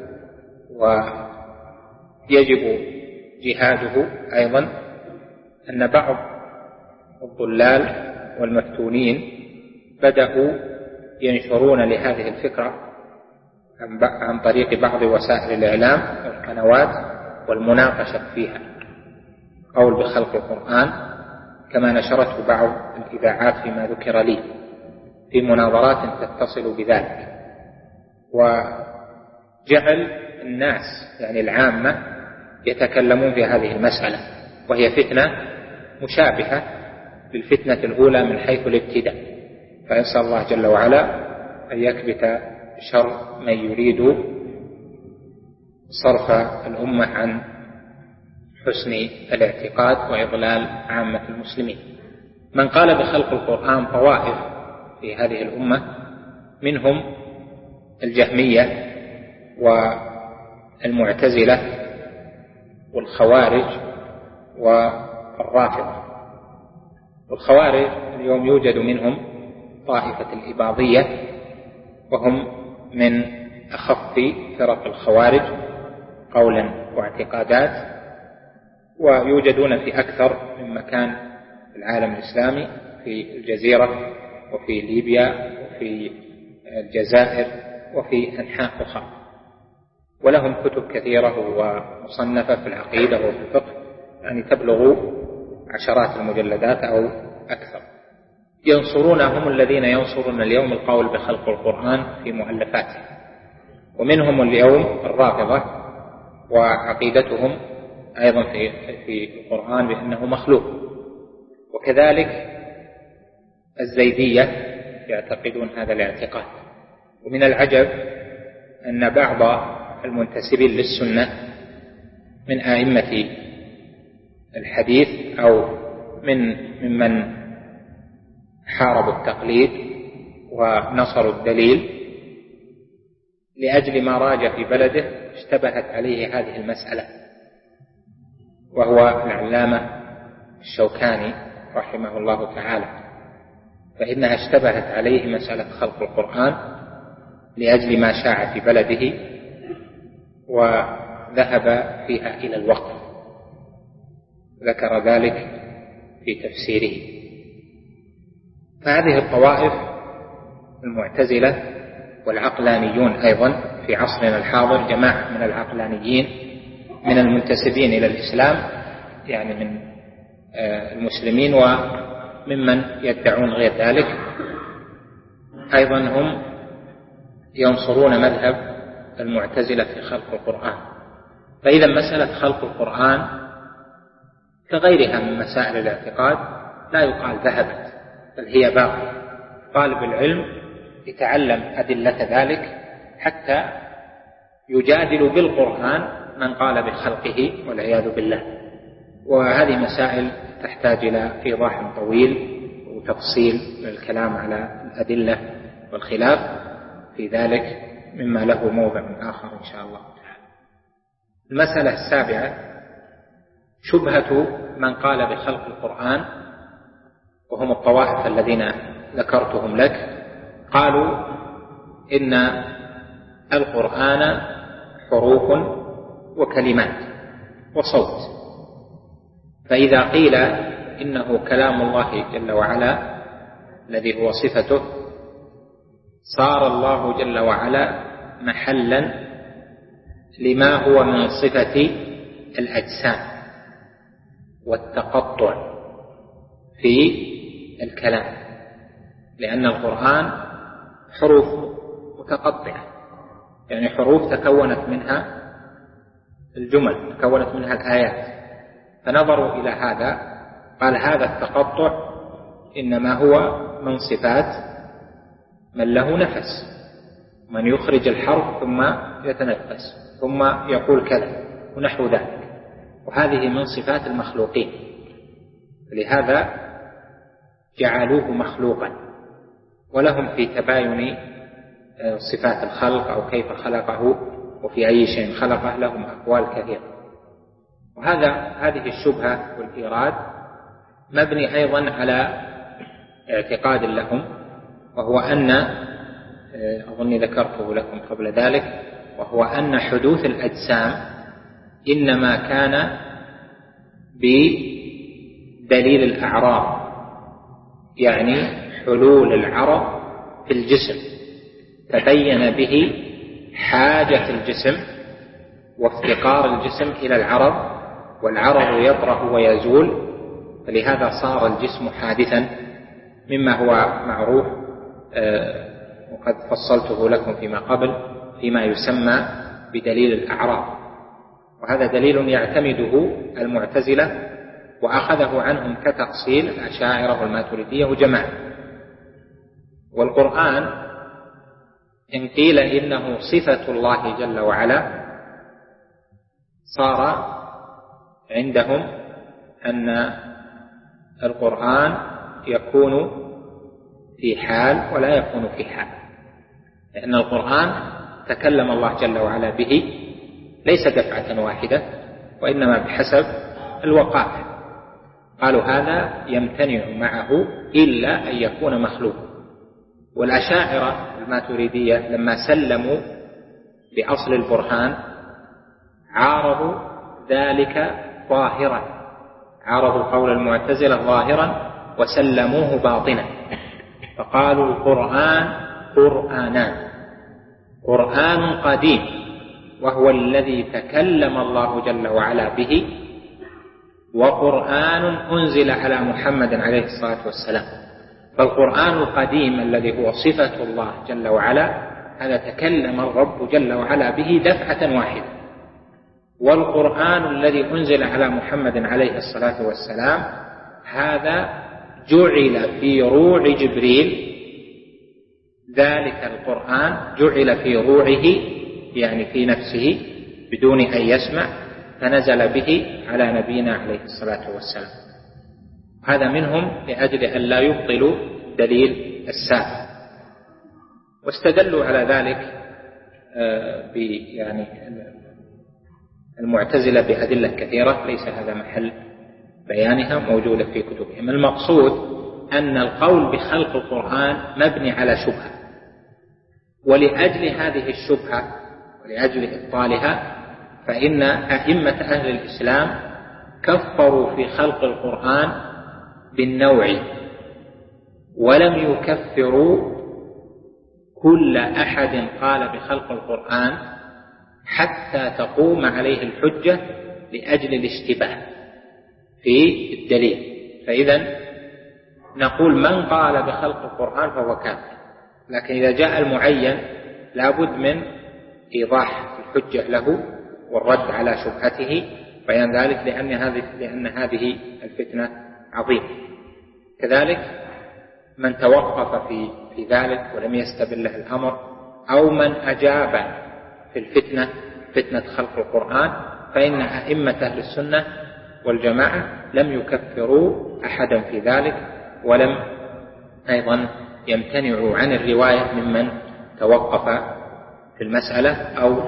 ويجب جهاده أيضا أن بعض الضلال والمفتونين بدأوا ينشرون لهذه الفكرة عن طريق بعض وسائل الإعلام والقنوات والمناقشة فيها قول بخلق القرآن، كما نشرته بعض الإذاعات فيما ذكر لي في مناظرات تتصل بذلك، وجعل الناس يعني العامة يتكلمون في هذه المسألة، وهي فتنة مشابهة بالفتنة الأولى من حيث الابتداء. فنسأل الله جل وعلا أن يكبت شر من يريد صرف الأمة عن حسن الاعتقاد وإضلال عامة المسلمين. من قال بخلق القرآن طوائف في هذه الأمة، منهم الجهمية والمعتزلة والخوارج الرافضة. والخوارج اليوم يوجد منهم طائفة الإباضية، وهم من أخف فرق الخوارج قولا واعتقادات، ويوجدون في أكثر من مكان في العالم الإسلامي، في الجزيرة وفي ليبيا وفي الجزائر وفي أنحاء أخرى، ولهم كتب كثيرة ومصنفة في العقيدة وفي الفقه، يعني تبلغ عشرات المجلدات أو أكثر. ينصرون هم الذين ينصرون اليوم القول بخلق القرآن في مؤلفاته، ومنهم اليوم الرافضة، وعقيدتهم أيضا في في القرآن بأنه مخلوق، وكذلك الزيدية يعتقدون هذا الاعتقاد. ومن العجب أن بعض المنتسبين للسنة من أئمة الحديث أو من ممن حاربوا التقليد ونصروا الدليل لأجل ما راج في بلده اشتبهت عليه هذه المسألة، وهو العلامة الشوكاني رحمه الله تعالى، فإنها اشتبهت عليه مسألة خلق القرآن لأجل ما شاع في بلده، وذهب فيها إلى الوقف، ذكر ذلك في تفسيره. فهذه الطوائف المعتزلة والعقلانيون أيضا في عصرنا الحاضر، جماعة من العقلانيين من المنتسبين إلى الإسلام، يعني من المسلمين وممن يدعون غير ذلك، أيضا هم ينصرون مذهب المعتزلة في خلق القرآن. فإذا مسألة خلق القرآن كغيرها من مسائل الاعتقاد لا يقال ذهبت، بل هي باقية. طالب العلم يتعلم أدلة ذلك حتى يجادل بالقرآن من قال بخلقه والعياذ بالله. وهذه مسائل تحتاج إلى إيضاح طويل وتفصيل للكلام على الأدلة والخلاف في ذلك مما له موضع آخر إن شاء الله تعالى. المسألة السابعة شبهة من قال بخلق القرآن، وهم الطوائف الذين ذكرتهم لك. قالوا إن القرآن حروف وكلمات وصوت، فإذا قيل إنه كلام الله جل وعلا الذي هو صفته، صار الله جل وعلا محلا لما هو من صفة الأجسام والتقطع في الكلام، لأن القرآن حروف متقطعة، يعني حروف تكونت منها الجمل، تكونت منها الآيات، فنظروا إلى هذا قال هذا التقطع إنما هو من صفات من له نفس، من يخرج الحرف ثم يتنفس ثم يقول كذا ونحو ذلك، وهذه من صفات المخلوقين، لهذا جعلوه مخلوقا. ولهم في تباين صفات الخلق أو كيف خلقه وفي أي شيء خلقه لهم أقوال كثيرة. وهذا هذه الشبهة والإيراد مبني أيضا على اعتقاد لهم، وهو أن أظني ذكرته لكم قبل ذلك، وهو أن حدوث الأجسام إنما كان بدليل الأعراض، يعني حلول العرض في الجسم تبين به حاجة الجسم وافتقار الجسم إلى العرض، والعرض يطرح ويزول، فلهذا صار الجسم حادثا مما هو معروف وقد فصلته لكم فيما قبل فيما يسمى بدليل الأعراض. وهذا دليل يعتمده المعتزلة وأخذه عنهم كتأصيل الأشاعرة والماتريدية وجماعة. والقرآن إن قيل إنه صفة الله جل وعلا صار عندهم أن القرآن يكون في حال ولا يكون في حال، لأن القرآن تكلم الله جل وعلا به ليس دفعة واحدة وإنما بحسب الوقائع، قالوا هذا يمتنع معه إلا أن يكون مخلوقا. والأشاعرة الماتريدية لما سلموا بأصل البرهان عارضوا ذلك ظاهرا، عارضوا قول المعتزلة ظاهرا وسلموه باطنا، فقالوا القرآن قرآنان، قرآن قديم وهو الذي تكلم الله جل وعلا به، وقرآن أنزل على محمد عليه الصلاة والسلام. فالقرآن القديم الذي هو صفة الله جل وعلا هذا تكلم الرب جل وعلا به دفعة واحدة، والقرآن الذي أنزل على محمد عليه الصلاة والسلام هذا جعل في روع جبريل، ذلك القرآن جعل في روعه يعني في نفسه بدون أن يسمع، فنزل به على نبينا عليه الصلاة والسلام. هذا منهم لأجل أن لا يبطلوا دليل السابق، واستدلوا على ذلك ب يعني المعتزلة بأدلة كثيرة ليس هذا محل بيانها، موجودة في كتبهم. المقصود أن القول بخلق القرآن مبني على شبهة، ولأجل هذه الشبهة ولأجل إبطالها فإن أئمة أهل الإسلام كفروا في خلق القرآن بالنوع، ولم يكفروا كل أحد قال بخلق القرآن حتى تقوم عليه الحجة لأجل الاشتباه في الدليل. فإذا نقول من قال بخلق القرآن فهو كافر، لكن إذا جاء المعين لابد من إيضاح الحجة له والرد على شبهته، بيان ذلك لأن هذه لأن هذه الفتنة عظيمة. كذلك من توقف في في ذلك ولم يستبله الأمر، أو من أجاب في الفتنة فتنة خلق القرآن، فإن أئمة أهل السنة والجماعة لم يكفروا أحدا في ذلك، ولم أيضا يمتنعوا عن الرواية ممن توقف في المسألة أو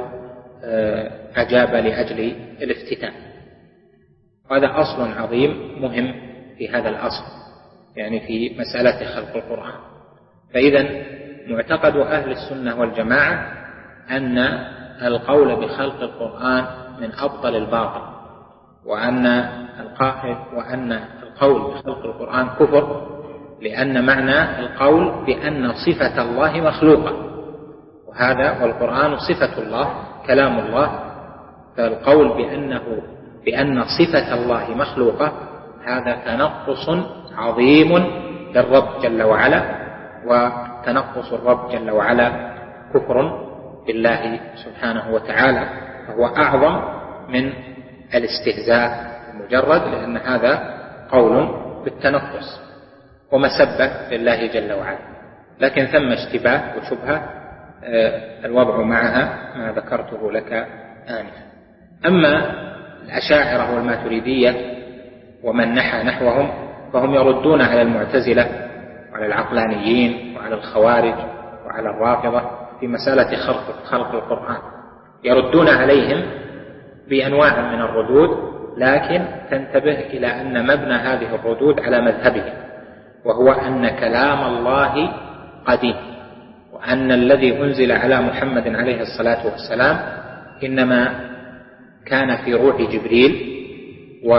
أجاب لأجل الافتتان. وهذا أصل عظيم مهم في هذا الأصل، يعني في مسألة خلق القرآن. فإذا معتقد أهل السنة والجماعة أن القول بخلق القرآن من أبطل الباطل، وأن القائل وأن القول بخلق القرآن كفر، لأن معنى القول بأن صفة الله مخلوقة، وهذا والقرآن صفة الله كلام الله، فالقول بأنه بأن صفة الله مخلوقة هذا تنقص عظيم للرب جل وعلا، وتنقص الرب جل وعلا كفر بالله سبحانه وتعالى، فهو أعظم من الاستهزاء المجرد، لأن هذا قول بالتنقص ومسبة لله جل وعلا. لكن ثم اشتباه وشبهة الوضع معها ما ذكرته لك آنفا. أما الأشاعرة والماتريدية ومن نحى نحوهم فهم يردون على المعتزلة وعلى العقلانيين وعلى الخوارج وعلى الرافضة في مسألة خلق, خلق القرآن، يردون عليهم بأنواع من الردود، لكن تنتبه إلى أن مبنى هذه الردود على مذهبهم، وهو أن كلام الله قديم، وأن الذي أنزل على محمد عليه الصلاة والسلام إنما كان في روح جبريل، و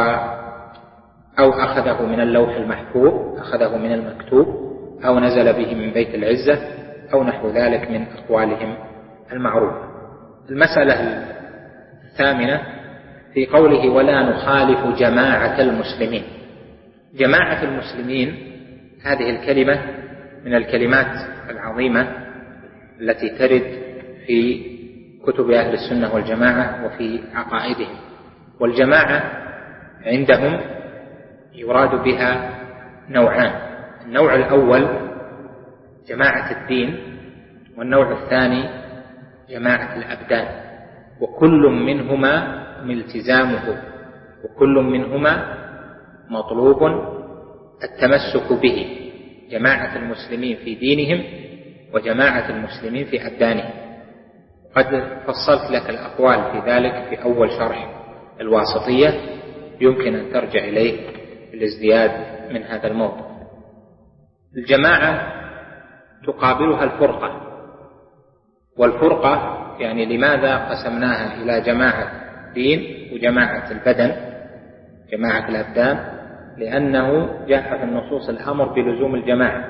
أو أخذه من اللوح المحفوظ، أخذه من المكتوب، أو نزل به من بيت العزة، أو نحو ذلك من أقوالهم المعروفة. المسألة الثامنة في قوله ولا نخالف جماعة المسلمين. جماعة المسلمين هذه الكلمة من الكلمات العظيمة التي ترد في كتب أهل السنة والجماعة وفي عقائدهم. والجماعة عندهم يراد بها نوعان: النوع الأول جماعة الدين، والنوع الثاني جماعة الأبدان، وكل منهما ملتزامه، وكل منهما مطلوب التمسك به، جماعة المسلمين في دينهم وجماعة المسلمين في أبدانهم. قد فصلت لك الأقوال في ذلك في أول شرح الواسطية، يمكن أن ترجع إليه الازدياد من هذا الموضع. الجماعة تقابلها الفرقة، والفرقة يعني لماذا قسمناها إلى جماعة دين وجماعة البدن، جماعة الأبدان؟ لأنه جاء في النصوص الأمر بلزوم الجماعة،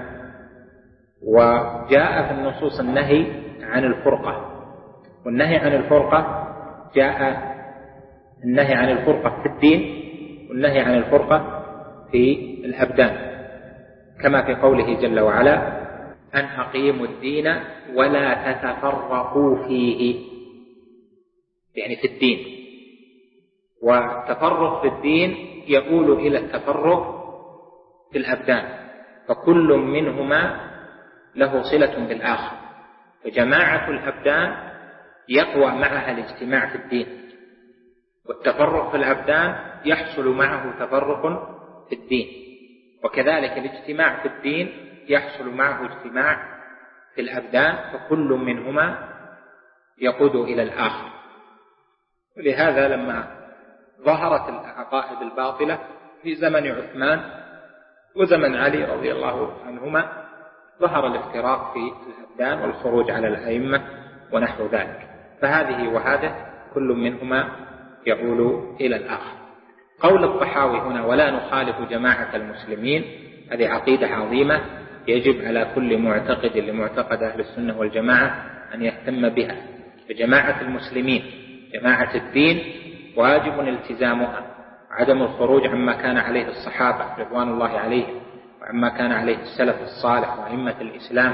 وجاء في النصوص النهي عن الفرقة. والنهي عن الفرقة جاء النهي عن الفرقة في الدين والنهي عن الفرقة في الأبدان، كما في قوله جل وعلا: أن أقيموا الدين ولا تتفرقوا فيه، يعني في الدين. والتفرق في الدين يؤول إلى التفرق في الأبدان، فكل منهما له صلة بالآخر. فجماعة الأبدان يقوى معها الاجتماع في الدين، والتفرق في الأبدان يحصل معه تفرق في الدين، وكذلك الاجتماع في الدين يحصل معه اجتماع في الأبدان، فكل منهما يقود إلى الآخر. ولهذا لما ظهرت العقائد الباطلة في زمن عثمان وزمن علي رضي الله عنهما، ظهر الافتراق في الأبدان والخروج على الأئمة ونحو ذلك. فهذه وهذه كل منهما يؤول إلى الآخر. قول الطحاوي هنا: ولا نخالف جماعة المسلمين، هذه عقيدة عظيمة يجب على كل معتقد لمعتقد أهل السنة والجماعة أن يهتم بها. فجماعة المسلمين جماعة الدين واجب التزامها، عدم الخروج عما كان عليه الصحابة رضوان الله عليهم وعما كان عليه السلف الصالح وأئمة الإسلام.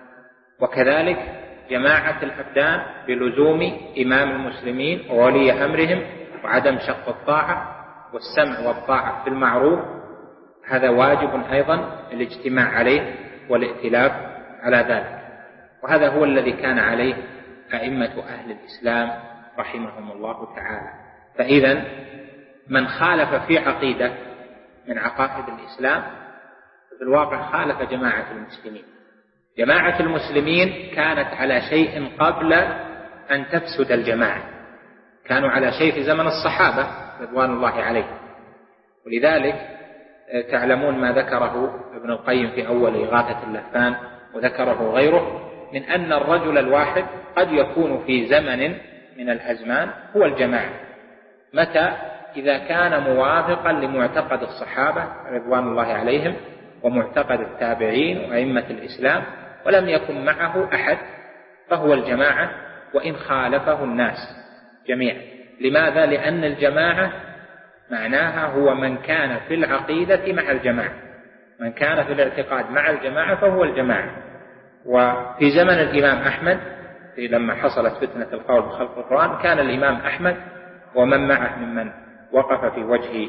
وكذلك جماعة الأبدان بلزوم إمام المسلمين وولي أمرهم، وعدم شق الطاعة والسمع والطاعة في المعروف، هذا واجب أيضا الاجتماع عليه والائتلاف على ذلك. وهذا هو الذي كان عليه أئمة أهل الإسلام رحمهم الله تعالى. فإذا من خالف في عقيدة من عقائد الإسلام في الواقع خالف جماعة المسلمين. جماعة المسلمين كانت على شيء قبل أن تفسد الجماعة، كانوا على شيء في زمن الصحابة رضوان الله عليهم. ولذلك تعلمون ما ذكره ابن القيم في أول إغاثة اللهفان وذكره غيره، من أن الرجل الواحد قد يكون في زمن من الأزمان هو الجماعة، متى؟ إذا كان موافقا لمعتقد الصحابة رضوان الله عليهم ومعتقد التابعين وأئمة الإسلام، ولم يكن معه أحد فهو الجماعة وإن خالفه الناس جميعا. لماذا؟ لأن الجماعة معناها هو من كان في العقيدة مع الجماعة، من كان في الاعتقاد مع الجماعة فهو الجماعة. وفي زمن الإمام أحمد لما حصلت فتنة القول بخلق القرآن، كان الإمام أحمد ومن معه ممن وقف في وجه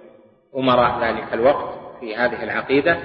أمراء ذلك الوقت في هذه العقيدة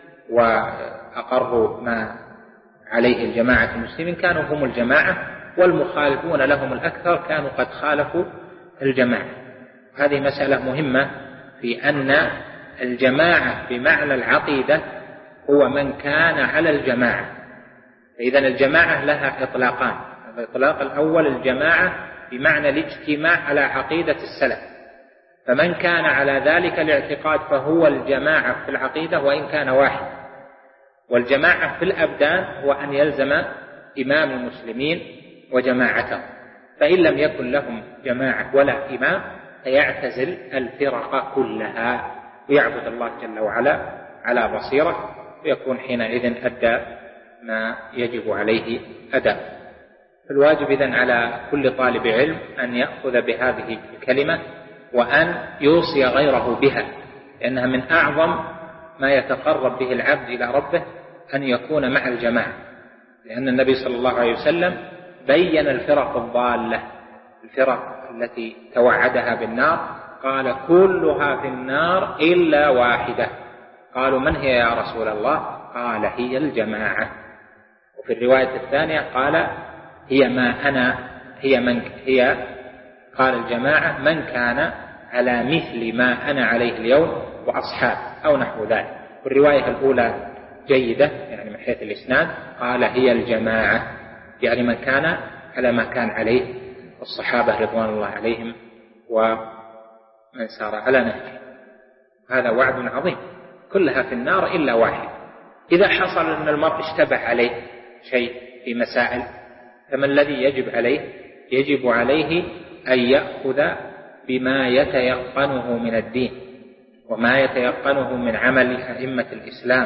وأقروا ما عليه الجماعة المسلمين كانوا هم الجماعة، والمخالفون لهم الأكثر كانوا قد خالفوا الجماعة. هذه مسألة مهمة في أن الجماعة بمعنى العقيدة هو من كان على الجماعة. إذا الجماعة لها إطلاقان: الإطلاق الأول الجماعة بمعنى الاجتماع على عقيدة السلف، فمن كان على ذلك الاعتقاد فهو الجماعة في العقيدة وإن كان واحد. والجماعة في الأبدان هو أن يلزم إمام المسلمين وجماعته، فإن لم يكن لهم جماعة ولا إمام فيعتزل الفرق كلها ويعبد الله جل وعلا على بصيرة، ويكون حينئذ أدى ما يجب عليه أداء. فالواجب إذن على كل طالب علم أن يأخذ بهذه الكلمة وأن يوصي غيره بها، لأنها من أعظم ما يتقرب به العبد إلى ربه أن يكون مع الجماعة، لأن النبي صلى الله عليه وسلم بين الفرق الضالة، الفرق التي توعدها بالنار، قال: كلها في النار إلا واحدة. قالوا: من هي يا رسول الله؟ قال: هي الجماعة. وفي الرواية الثانية قال: هي ما أنا هي من هي قال الجماعة من كان على مثل ما أنا عليه اليوم وأصحاب، أو نحو ذلك. والرواية الأولى جيدة يعني من حيث الإسناد، قال: هي الجماعة، يعني من كان على ما كان عليه الصحابة رضوان الله عليهم ومن سار على نهجه. هذا وعد عظيم، كلها في النار إلا واحد. إذا حصل أن المرء اشتبه عليه شيء في مسائل، فما الذي يجب عليه؟ يجب عليه أن يأخذ بما يتيقنه من الدين وما يتيقنه من عمل أئمة الإسلام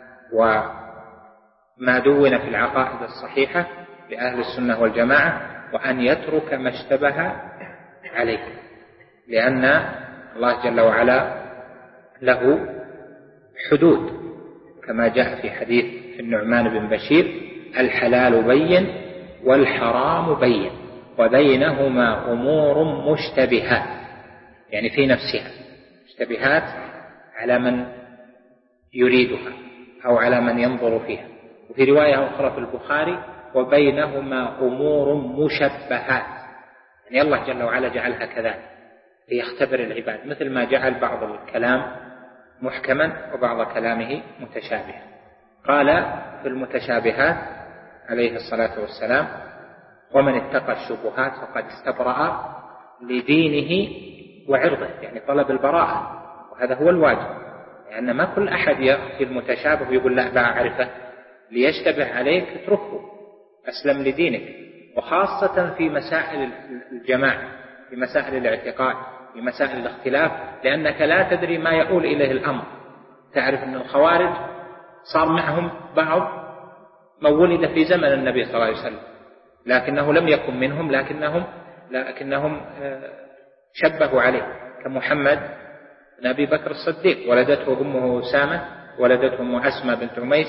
وما دون في العقائد الصحيحة لأهل السنة والجماعة، وأن يترك ما اشتبه عليه، لأن الله جل وعلا له حدود كما جاء في حديث النعمان بن بشير: الحلال بين والحرام بين وبينهما أمور مشتبهات، يعني في نفسها مشتبهات على من يريدها أو على من ينظر فيها. وفي رواية أخرى في البخاري: وبينهما أمور مشبهات، يعني الله جل وعلا جعلها كذلك ليختبر العباد، مثل ما جعل بعض الكلام محكما وبعض كلامه متشابها. قال في المتشابهات عليه الصلاة والسلام: ومن اتقى الشبهات فقد استبرأ لدينه وعرضه، يعني طلب البراءة، وهذا هو الواجب، لأن ما كل أحد يأتي المتشابه ويقول لا بعرفه، ليشتبه عليك اتركه، أسلم لدينك. وخاصة في مسائل الجماعة، في مسائل الاعتقاد، في مسائل الاختلاف، لأنك لا تدري ما يؤول إليه الأمر. تعرف أن الخوارج صار معهم بعض من ولد في زمن النبي صلى الله عليه وسلم، لكنه لم يكن منهم، لكنهم لكنهم شبهوا عليه، كمحمد بن أبي بكر الصديق، ولدته أمه أسامة، ولدته أم أسماء بنت عميس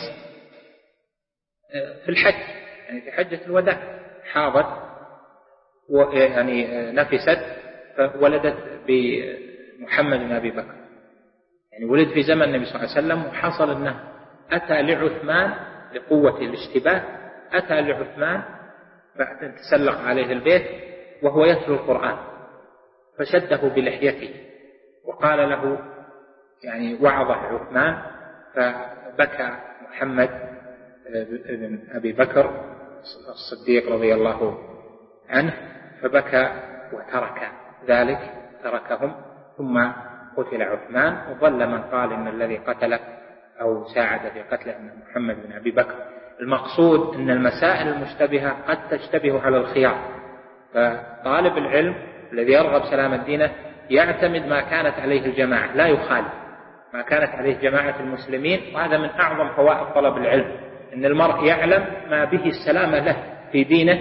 في الحج، يعني في حجة الوداع، حاضت يعني نفست فولدت بمحمد بن أبي بكر، يعني ولد في زمن النبي صلى الله عليه وسلم. وحصل أنه أتى لعثمان لقوة الاشتباه، أتى لعثمان بعد أن تسلق عليه البيت وهو يتلو القرآن، فشده بلحيته وقال له، يعني وعظه عثمان، فبكى محمد بن أبي بكر الصديق رضي الله عنه، فبكى وترك ذلك، تركهم، ثم قتل عثمان. وظل من قال إن الذي قتله أو ساعد في قتله أن محمد بن أبي بكر. المقصود أن المسائل المشتبهة قد تشتبه على الخيار، فطالب العلم الذي يرغب سلامة دينه يعتمد ما كانت عليه الجماعة، لا يخالف ما كانت عليه جماعة المسلمين. وهذا من أعظم فوائد طلب العلم، أن المرء يعلم ما به السلامة له في دينه،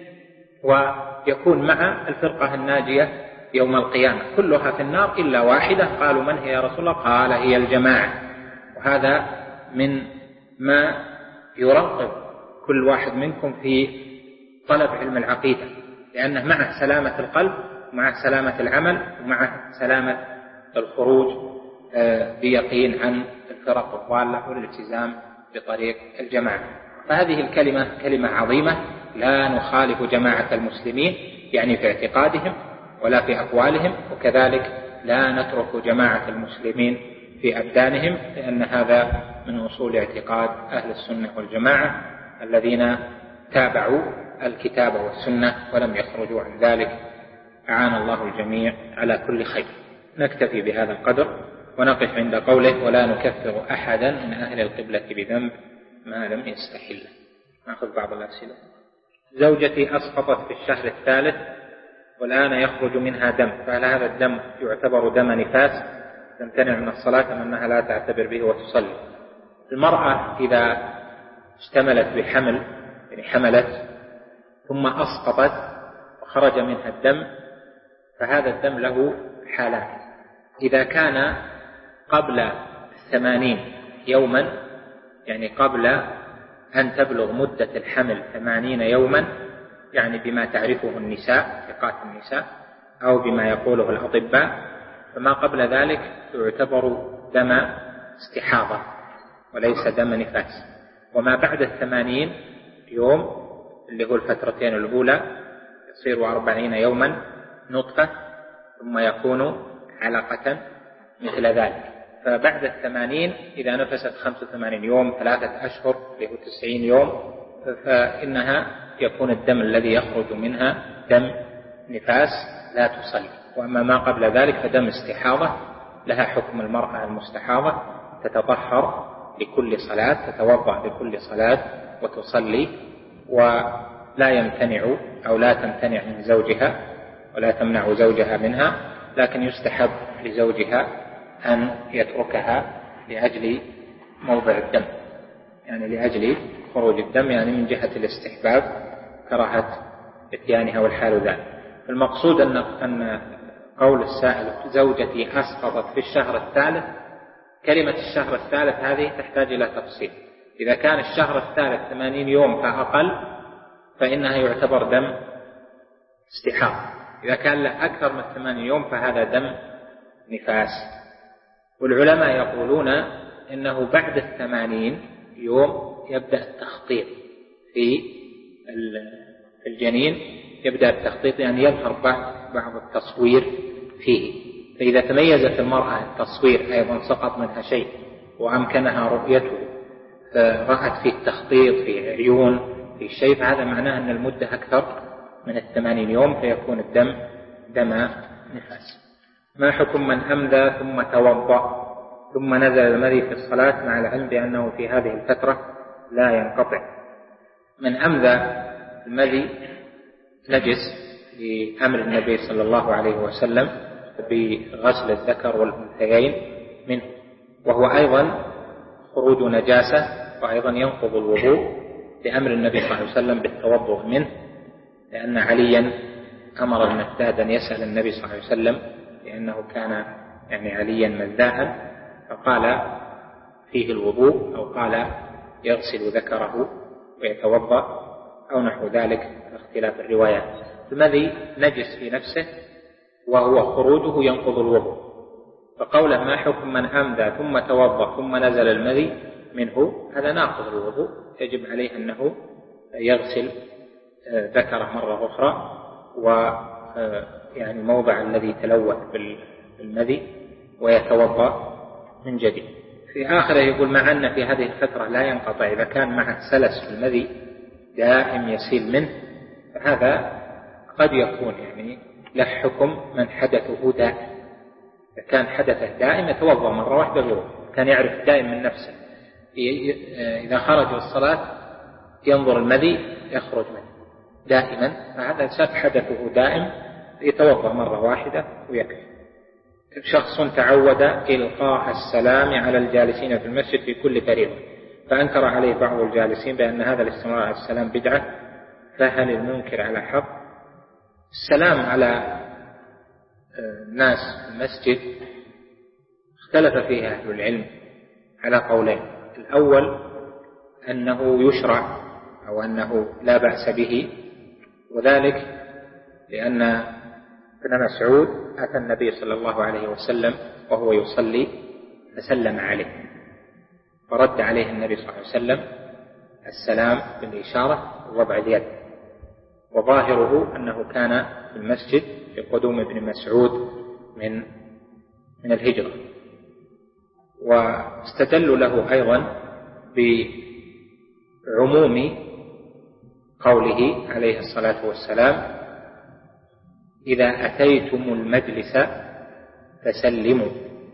ويكون مع الفرقة الناجية يوم القيامة، كلها في النار إلا واحدة. قالوا: من هي يا رسول الله؟ قال: هي الجماعة. وهذا من ما يرغب كل واحد منكم في طلب علم العقيدة، لأنه مع سلامة القلب ومع سلامة العمل ومع سلامة الخروج بيقين عن الفرق الضالة والالتزام بطريق الجماعة. فهذه الكلمة كلمة عظيمة، لا نخالف جماعة المسلمين يعني في اعتقادهم ولا في أقوالهم، وكذلك لا نترك جماعة المسلمين في أبدانهم، لأن هذا من أصول اعتقاد أهل السنة والجماعة الذين تابعوا الكتاب والسنة ولم يخرجوا عن ذلك. أعان الله الجميع على كل خير. نكتفي بهذا القدر ونقف عند قوله: ولا نكفر أحدا من أهل القبلة بذنب ما لم يستحل. نأخذ بعض الأسئلة. زوجتي أسقطت في الشهر الثالث والآن يخرج منها دم، فهل هذا الدم يعتبر دم نفاس تمتنع من الصلاة أم أنها لا تعتبر به وتصلي؟ المرأة إذا اشتملت بحمل، يعني حملت ثم أسقطت وخرج منها الدم، فهذا الدم له حالات. إذا كان قبل الثمانين يوما، يعني قبل أن تبلغ مدة الحمل ثمانين يوما، يعني بما تعرفه النساء ثقات النساء أو بما يقوله الأطباء، فما قبل ذلك يعتبر دم استحاضة وليس دم نفاس. وما بعد الثمانين يوم اللي هو الفترتين الأولى يصير أربعين يوما نطفة، ثم يكون علقة مثل ذلك. فبعد الثمانين إذا نفست خمسة وثمانين يوم ثلاثة أشهر اللي هو تسعين يوم، فإنها يكون الدم الذي يخرج منها دم نفاس لا تصلي. وأما ما قبل ذلك فدم استحاضة لها حكم المرأة المستحاضة، تتطهر لكل صلاة، تتوضأ لكل صلاة وتصلي، ولا يمتنع أو لا تمتنع من زوجها ولا تمنع زوجها منها، لكن يستحب لزوجها أن يتركها لأجل موضع الدم، يعني لأجل خروج الدم، يعني من جهة الاستحباب كراهة إتيانها والحال ذلك. المقصود أن أن قول السائل زوجتي أسقطت في الشهر الثالث، كلمة الشهر الثالث هذه تحتاج إلى تفصيل. إذا كان الشهر الثالث ثمانين يوم فأقل فإنها يعتبر دم استحاضة، إذا كان له أكثر من ثمانين يوم فهذا دم نفاس. والعلماء يقولون إنه بعد الثمانين يوم يبدأ التخطيط في الجنين، يبدأ التخطيط يعني يظهر بعض التصوير فيه، فإذا تميزت المرأة التصوير أيضا سقط منها شيء وأمكنها رؤيته، فرأت فيه التخطيط في عيون في شيء، فهذا معناه أن المدة أكثر من الثمانين يوم فيكون الدم دم نفاس. ما حكم من أمذى ثم توضأ ثم نزل المذي في الصلاة مع العلم بأنه في هذه الفترة لا ينقطع؟ من أمذى المذي نجس لأمر النبي صلى الله عليه وسلم بغسل الذكر والأنثيين منه، وهو أيضا خروج نجاسة، وأيضا ينقض الوضوء لأمر النبي صلى الله عليه وسلم بالتوضؤ منه، لأن عليا أمر المكتاد أن يسأل النبي صلى الله عليه وسلم لأنه كان يعني عليا مذاء، فقال فيه الوضوء أو قال يغسل ذكره ويتوضأ أو نحو ذلك، اختلاف الروايات. المذي نجس في نفسه وهو خروجه ينقض الوضوء، فقوله ما حكم من أمذى ثم توضأ ثم نزل المذي منه، هذا ناقض الوضوء، يجب عليه أنه يغسل ذكره مرة أخرى ويعني موضع الذي تلوث بالمذي ويتوضأ من جديد. في آخره يقول مع أن في هذه الفترة لا ينقطع، إذا كان مع سلس في المذي دائم يسيل منه فهذا قد يكون يعني له حكم من حدثه دائم. إذا كان حدثه دائم يتوضأ مرة واحدة غيره، كان يعرف دائم من نفسه، إذا خرج الصلاة ينظر المذي يخرج منه دائما، فهذا حدثه دائم يتوضأ مرة واحدة ويكفي. شخص تعود إلقاء السلام على الجالسين في المسجد في كل فريضة، فأنكر عليه بعض الجالسين بأن هذا الاستمرار على السلام بدعة، فهل المنكر على حق؟ السلام على الناس في المسجد اختلف فيه أهل العلم على قولين. الأول أنه يشرع أو أنه لا بأس به، وذلك لأن ابن مسعود أتى النبي صلى الله عليه وسلم وهو يصلي فسلم عليه، فرد عليه النبي صلى الله عليه وسلم السلام بالإشارة ووضع اليد، وظاهره أنه كان في المسجد في قدوم ابن مسعود من من الهجرة. واستدلوا له أيضا بعموم قوله عليه الصلاة والسلام إذا أتيتم المجلس فسلموا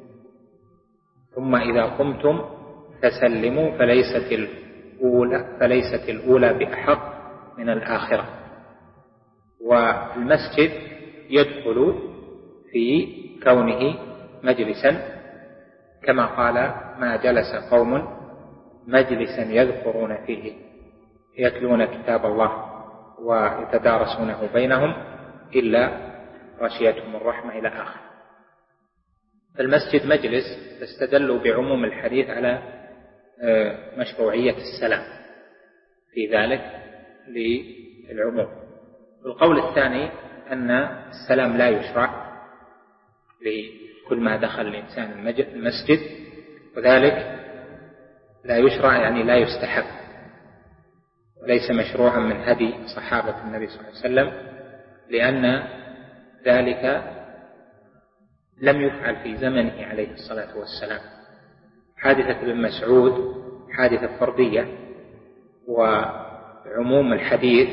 ثم إذا قمتم فسلموا فليست الأولى, فليست الأولى بأحق من الآخرة. والمسجد يدخل في كونه مجلسا، كما قال ما جلس قوم مجلسا يذكرون فيه يتلون كتاب الله ويتدارسونه بينهم إلا غشيتهم الرحمة إلى آخر. المسجد مجلس، فاستدلوا بعموم الحديث على مشروعية السلام في ذلك للعموم. القول الثاني أن السلام لا يشرع لكل ما دخل الإنسان المسجد، وذلك لا يشرع يعني لا يستحب، وليس مشروعا من هدي صحابة النبي صلى الله عليه وسلم، لأن ذلك لم يفعل في زمنه عليه الصلاة والسلام. حادثة ابن مسعود حادثة فردية، وعموم الحديث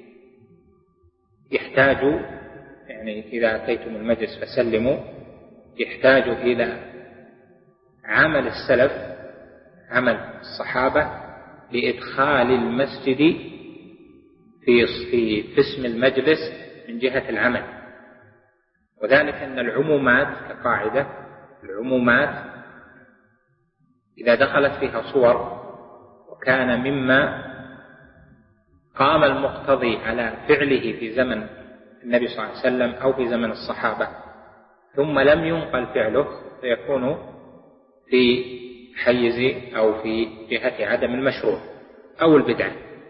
يحتاج يعني إذا أتيتم المجلس فسلموا يحتاج إلى عمل السلف، عمل الصحابة لإدخال المسجد في في اسم المجلس من جهة العمل، وذلك أن العمومات كقاعدة العمومات إذا دخلت فيها صور وكان مما قام المقتضي على فعله في زمن النبي صلى الله عليه وسلم أو في زمن الصحابة ثم لم ينقل فعله فيكون في حيز أو في جهة عدم المشروع أو البدعة.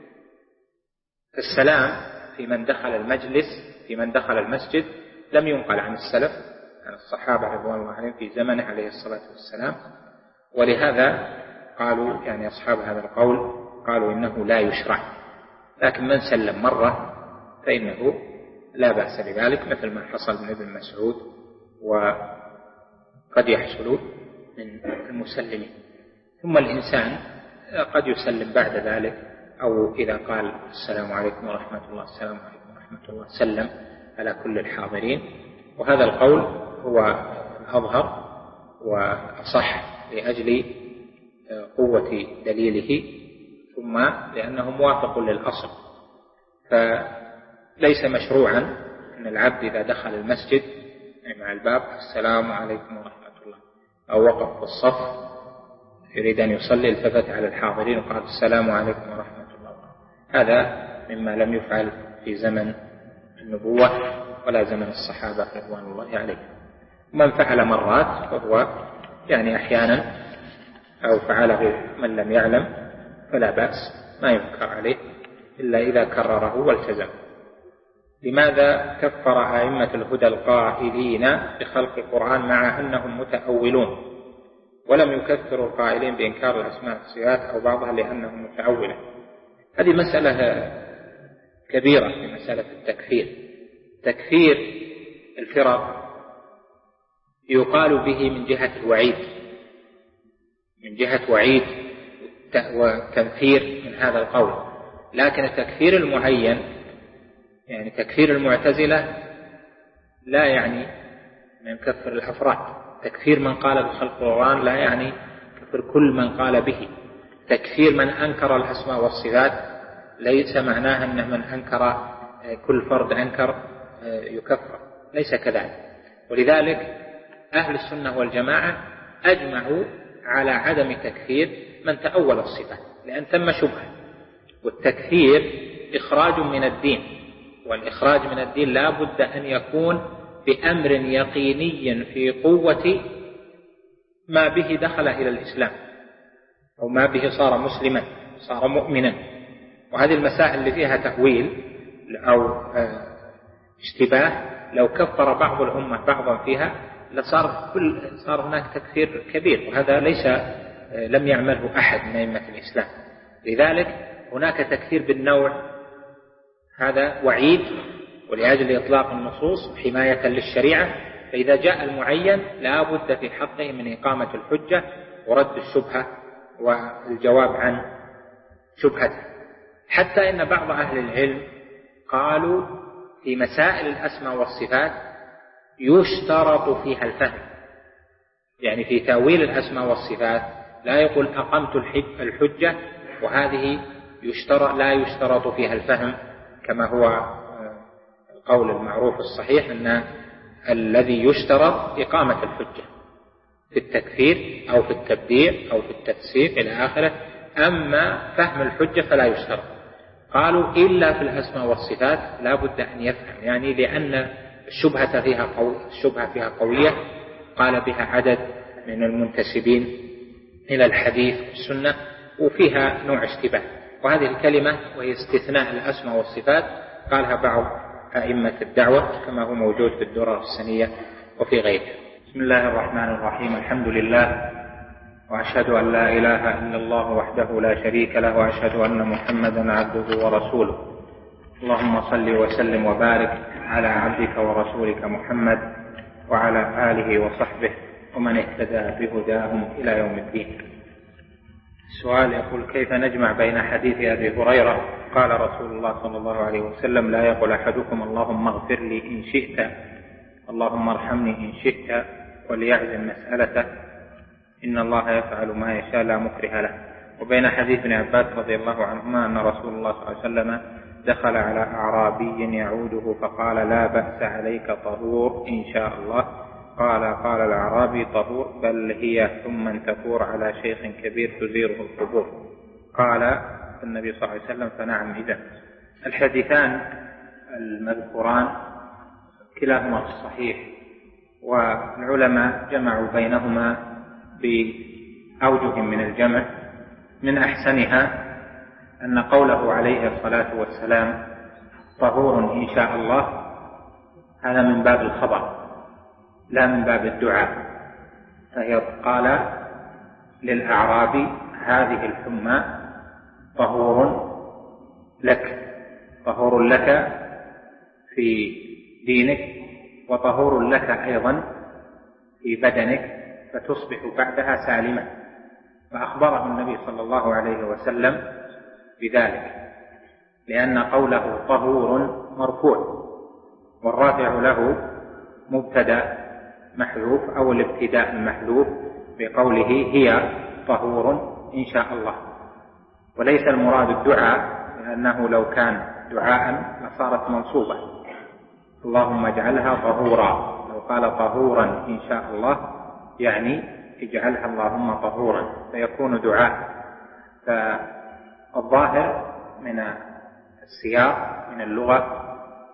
السلام في من دخل المجلس في من دخل المسجد لم ينقل عن السلف عن الصحابة رضوان الله عليهم في زمنه عليه الصلاة والسلام، ولهذا قالوا يعني أصحاب هذا القول قالوا إنه لا يشرع، لكن من سلم مرة فإنه لا بأس بذلك، مثل ما حصل من ابن مسعود وقد يحصل من المسلمين. ثم الإنسان قد يسلم بعد ذلك، أو إذا قال السلام عليكم ورحمة الله السلام عليكم ورحمة الله سلم على كل الحاضرين، وهذا القول هو الأظهر وأصح لأجل قوة دليله، ثم لأنه موافق للأصل. فليس مشروعا أن العبد إذا دخل المسجد مع الباب السلام عليكم ورحمة الله، أو وقف في الصف يريد أن يصلي التفت على الحاضرين وقال السلام عليكم ورحمة الله، هذا مما لم يفعل في زمن النبوة ولا زمن الصحابة رضوان الله عليهم. من فعل مرات فهو يعني أحيانا أو فعله من لم يعلم فلا بأس، ما ينكر عليه إلا إذا كرره والتزم. لماذا كفر أئمة الهدى القائلين بخلق القرآن مع أنهم متأولون، ولم يكفروا القائلين بإنكار الأسماء والصفات أو بعضها لأنهم متأولة؟ هذه مسألة كبيرة في مسألة التكفير. تكفير الفرق يقال به من جهة الوعيد، من جهة وعيد وتنفير من هذا القول، لكن التكفير المعين يعني تكفير المعتزلة لا يعني أن يكفر الأفراد. تكفير من قال بخلق القرآن لا يعني كفر كل من قال به. تكفير من أنكر الأسماء والصفات ليس معناه أن من أنكر كل فرد أنكر يكفر، ليس كذلك. ولذلك أهل السنة والجماعة أجمعوا على عدم تكفير من تأول الصفات، لأن ثم شبهة، والتكفير إخراج من الدين، والإخراج من الدين لا بد أن يكون بأمر يقيني في قوة ما به دخل إلى الإسلام أو ما به صار مسلما صار مؤمنا. وهذه المسائل اللي فيها تأويل أو اشتباه لو كفر بعض الأمة بعضا فيها لصار كل صار هناك تكفير كبير، وهذا ليس لم يعمله أحد من أئمة الإسلام. لذلك هناك تكفير بالنوع، هذا وعيد ولأجل إطلاق النصوص حماية للشريعة، فإذا جاء المعين لا بد في حقه من إقامة الحجة ورد الشبهة والجواب عن شبهته. حتى إن بعض أهل العلم قالوا في مسائل الأسماء والصفات يشترط فيها الفهم، يعني في تأويل الأسماء والصفات لا يقول أقمت الحجة وهذه يشترط لا يشترط فيها الفهم، كما هو القول المعروف الصحيح أن الذي يشترط إقامة الحجة في التكفير أو في التبديع أو في التفسيق إلى آخره، أما فهم الحجة فلا يشترط. قالوا إلا في الأسماء والصفات لا بد أن يفهم، يعني لأن الشبهة فيها قوية، الشبهة فيها قوية قال بها عدد من المنتسبين إلى الحديث والسنة، وفيها نوع اشتباه. وهذه الكلمة وهي استثناء الأسماء والصفات قالها بعض أئمة الدعوة كما هو موجود في الدرر السنية وفي غيرها. بسم الله الرحمن الرحيم، الحمد لله، وأشهد أن لا إله إلا الله وحده لا شريك له، وأشهد أن محمدا عبده ورسوله. اللهم صل وسلم وبارك على عبدك ورسولك محمد وعلى آله وصحبه ومن اهتدى بهداهم إلى يوم الدين. السؤال يقول: كيف نجمع بين حديث أبي هريرة قال رسول الله صلى الله عليه وسلم: لا يقول أحدكم اللهم اغفر لي إن شئت، اللهم ارحمني إن شئت، وليعزم مسألته، إن الله يفعل ما يشاء لا مكره له. وبين حديث ابن عباس رضي الله عنهما أن رسول الله صلى الله عليه وسلم دخل على أعرابي يعوده فقال: لا بأس عليك طهور إن شاء الله. قال قال الأعرابي: طهور؟ بل هي ثم تفور على شيخ كبير تزيره القبور. قال النبي صلى الله عليه وسلم: فنعم إذن. الحديثان المذكوران كلاهما في الصحيح، والعلماء جمعوا بينهما بأوجه من الجمع، من أحسنها أن قوله عليه الصلاة والسلام طهور إن شاء الله هذا من باب الخبر لا من باب الدعاء، فهي قال للأعرابي: هذه الحمى طهور لك، طهور لك في دينك وطهور لك أيضا في بدنك، فتصبح بعدها سالما. فأخبره النبي صلى الله عليه وسلم بذلك، لأن قوله طهور مرفوع، والرافع له مبتدأ محذوف أو الابتداء المحذوف بقوله هي طهور إن شاء الله، وليس المراد الدعاء، لأنه لو كان دعاء لصارت منصوبة: اللهم اجعلها طهورا. لو قال طهورا إن شاء الله يعني اجعلها اللهم طهورا، فيكون دعاء. فالظاهر من السياق من اللغة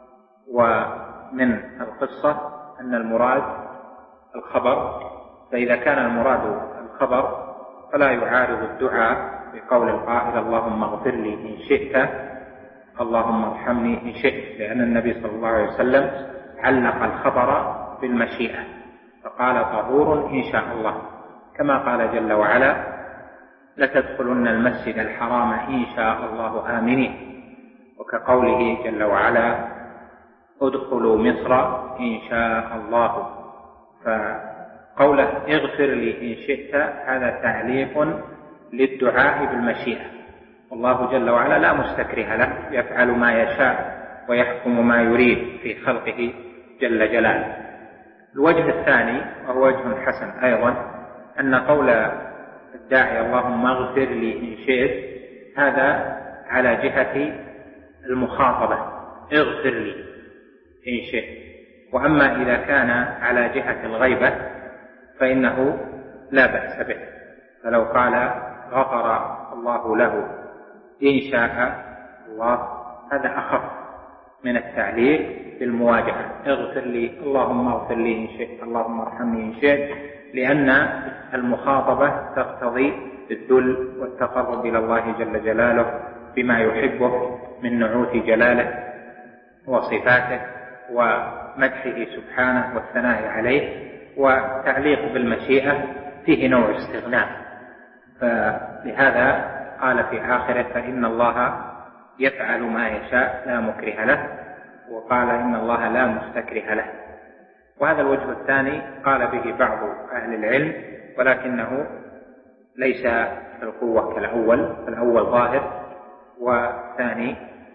ومن القصة أن المراد الخبر، فإذا كان المراد الخبر فلا يعارض الدعاء بقول القائل: اللهم اغفر لي إن شئت، اللهم ارحمني إن شئت، لأن النبي صلى الله عليه وسلم علق الخبر بالمشيئة فقال طهور إن شاء الله، كما قال جل وعلا: لتدخلن المسجد الحرام إن شاء الله آمنين، وكقوله جل وعلا: ادخلوا مصر إن شاء الله. فقوله اغفر لي إن شئت هذا تعليق للدعاء بالمشيئة، والله جل وعلا لا مستكره له، يفعل ما يشاء ويحكم ما يريد في خلقه جل جلاله. الوجه الثاني وهو وجه حسن أيضا، أن قول الداعي اللهم اغفر لي إن شئت هذا على جهة المخاطبة، اغفر لي إن شئت. وأما إذا كان على جهة الغيبة فإنه لا بأس به، فلو قال غفر الله له إن شاء الله هذا أخف من التعليق بالمواجهة: اغفر لي، اللهم اغفر لي إن شئت، اللهم ارحمني إن شئت، لأن المخاطبة تقتضي الذل والتقرب إلى الله جل جلاله بما يحبه من نعوت جلاله وصفاته ومدحه سبحانه والثناء عليه. وتعليق بالمشيئة فيه نوع استغناء، فلهذا قال في آخره: فإن الله يفعل ما يشاء لا مكره له، وقال: إن الله لا مستكره له. وهذا الوجه الثاني قال به بعض أهل العلم، ولكنه ليس القوة كالأول، فالأول ظاهر والثاني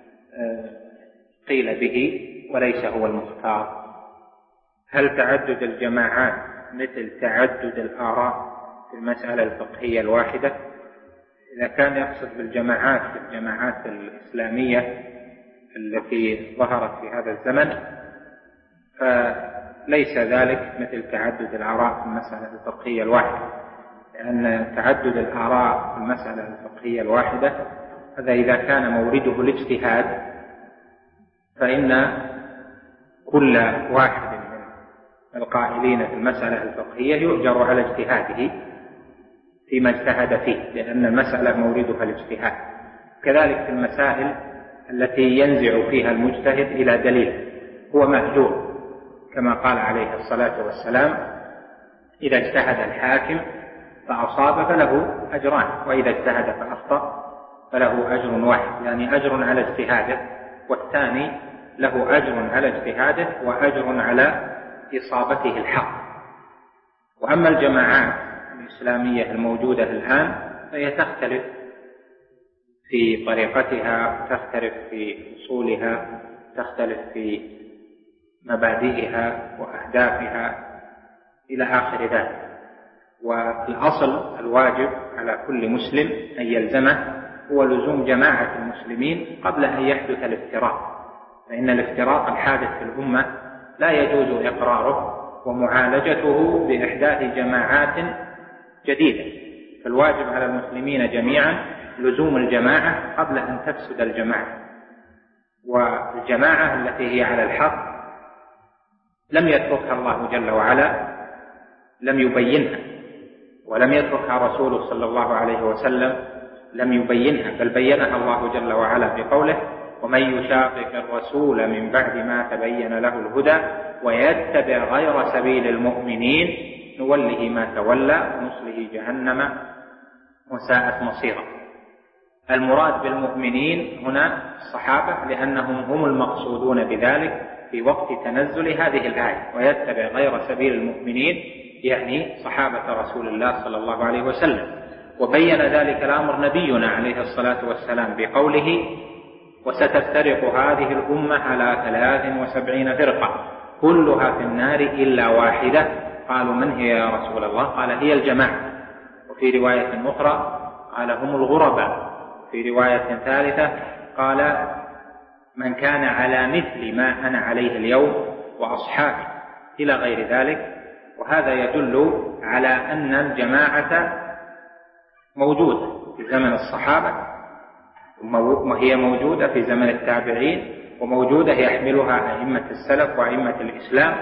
قيل به وليس هو المختار. هل تعدد الجماعات مثل تعدد الآراء في المسألة الفقهية الواحدة؟ إذا كان يقصد بالجماعات الجماعات الإسلامية التي ظهرت في هذا الزمن فليس ذلك مثل تعدد الآراء في المسألة الفقهية الواحدة، لأن تعدد الآراء في المسألة الفقهية الواحدة هذا إذا كان مورده الاجتهاد فإن كل واحد من القائلين في المسألة الفقهية يؤجر على اجتهاده فيما اجتهد فيه، لأن المسألة موردها الاجتهاد. كذلك في المسائل التي ينزع فيها المجتهد إلى دليل هو مأجور، كما قال عليه الصلاة والسلام: إذا اجتهد الحاكم فأصاب فله أجران، وإذا اجتهد فأخطأ فله أجر واحد، يعني أجر على اجتهاده، والثاني له أجر على اجتهاده وأجر على إصابته الحق. وأما الجماعات الإسلامية الموجودة الآن فهي تختلف في طريقتها، تختلف في أصولها، تختلف في مبادئها وأهدافها، إلى آخر ذلك. والأصل الواجب على كل مسلم أن يلزمه هو لزوم جماعة المسلمين قبل أن يحدث الافتراق، فإن الافتراق الحادث في الأمة لا يجوز إقراره ومعالجته بإحداث جماعات جديدة، فالواجب على المسلمين جميعا لزوم الجماعة قبل أن تفسد الجماعة. والجماعة التي هي على الحق لم يتركها الله جل وعلا، لم يبينها، ولم يتركها رسوله صلى الله عليه وسلم، لم يبينها، بل بينها الله جل وعلا بقوله: ومن يشاقق الرسول من بعد ما تبين له الهدى ويتبع غير سبيل المؤمنين نوله ما تولى ونصله جهنم وساءت مصيرا. المراد بالمؤمنين هنا الصحابة، لأنهم هم المقصودون بذلك في وقت تنزل هذه الآية: ويتبع غير سبيل المؤمنين، يعني صحابة رسول الله صلى الله عليه وسلم. وبين ذلك الأمر نبينا عليه الصلاة والسلام بقوله: وستفترق هذه الأمة على ثلاث وسبعين فرقة كلها في النار إلا واحدة. قالوا: من هي يا رسول الله؟ قال: هي الجماعة. وفي رواية أخرى قال: هم الغرباء. في رواية ثالثة قال: من كان على مثل ما أنا عليه اليوم وأصحابي، إلى غير ذلك. وهذا يدل على أن الجماعة موجودة في زمن الصحابة، وهي موجودة في زمن التابعين، وموجودة يحملها أئمة السلف وأئمة الإسلام،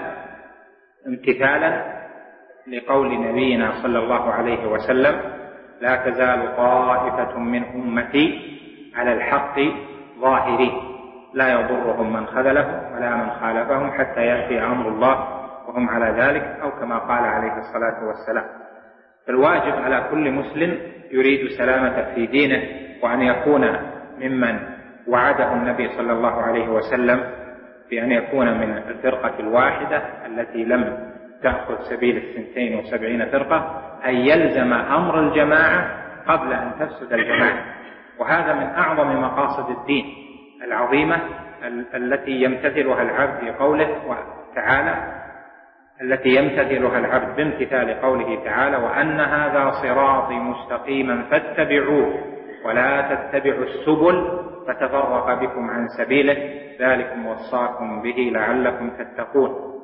امتثالا لقول نبينا صلى الله عليه وسلم: لا تزال طائفة من أمتي على الحق ظاهرين لا يضرهم من خذلهم ولا من خالفهم حتى يأتي أمر الله وهم على ذلك، أو كما قال عليه الصلاة والسلام. فالواجب على كل مسلم يريد سلامة في دينه وأن يكون ممن وعده النبي صلى الله عليه وسلم بأن يكون من الفرقة الواحدة التي لم تأخذ سبيل الثنتين وسبعين فرقة، أن يلزم أمر الجماعة قبل أن تفسد الجماعة. وهذا من أعظم مقاصد الدين العظيمة التي يمتثلها العبد بقوله تعالى، التي يمتثلها العبد بامتثال قوله تعالى: وأن هذا صراطي مستقيما فاتبعوه ولا تتبعوا السبل فتفرق بكم عن سبيله ذلكم وصاكم به لعلكم تتقون.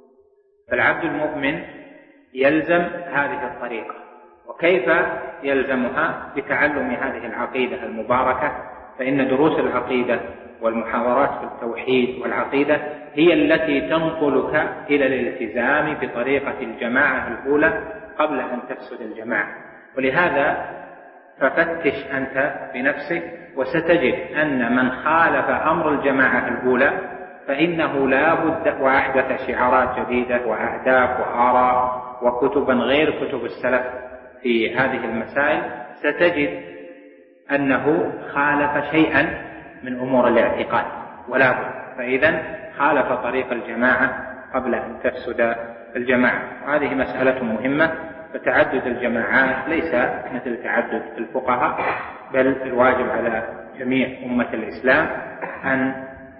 فالعبد المؤمن يلزم هذه الطريقة. وكيف يلزمها؟ بتعلم هذه العقيدة المباركة، فإن دروس العقيدة والمحاضرات في التوحيد والعقيدة هي التي تنقلك إلى الالتزام بطريقة الجماعة الأولى قبل أن تفسد الجماعة. ولهذا ففتش أنت بنفسك وستجد أن من خالف أمر الجماعة الأولى فإنه لا بد، وأحدث شعارات جديدة وأهداف وآراء وكتبا غير كتب السلف في هذه المسائل، ستجد أنه خالف شيئا من أمور الاعتقاد ولا بد. فإذا خالف طريق الجماعة قبل أن تفسد الجماعة. وهذه مسألة مهمة. فتعدد الجماعات ليس مثل تعدد الفقهاء، بل الواجب على جميع أمة الإسلام أن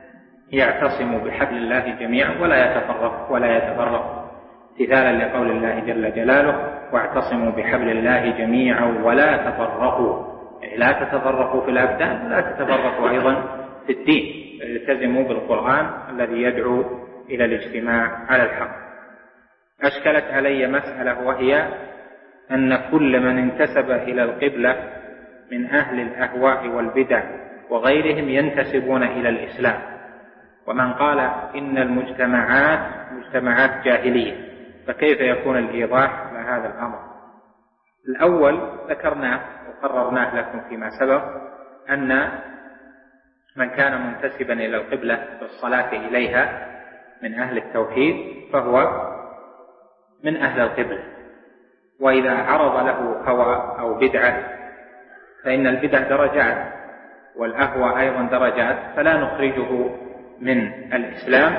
يعتصموا بحبل الله جميعا ولا يتفرق ولا يتفرق امتثالا لقول الله جل جلاله: واعتصموا بحبل الله جميعا ولا تفرقوا، يعني لا تتفرقوا في الأبدان ولا تتفرقوا أيضا في الدين، التزموا بالقرآن الذي يدعو إلى الاجتماع على الحق. أشكلت علي مسألة، وهي أن كل من انتسب إلى القبلة من أهل الأهواء والبدع وغيرهم ينتسبون إلى الإسلام، ومن قال إن المجتمعات مجتمعات جاهلية، فكيف يكون الإيضاح لهذا الأمر؟ الأول ذكرناه وقررناه لكم فيما سبق، أن من كان منتسبا إلى القبلة بالصلاة إليها من أهل التوحيد فهو من أهل القبلة. وإذا عرض له هوى أو بدعة، فإن البدع درجات والأهوى أيضا درجات، فلا نخرجه من الإسلام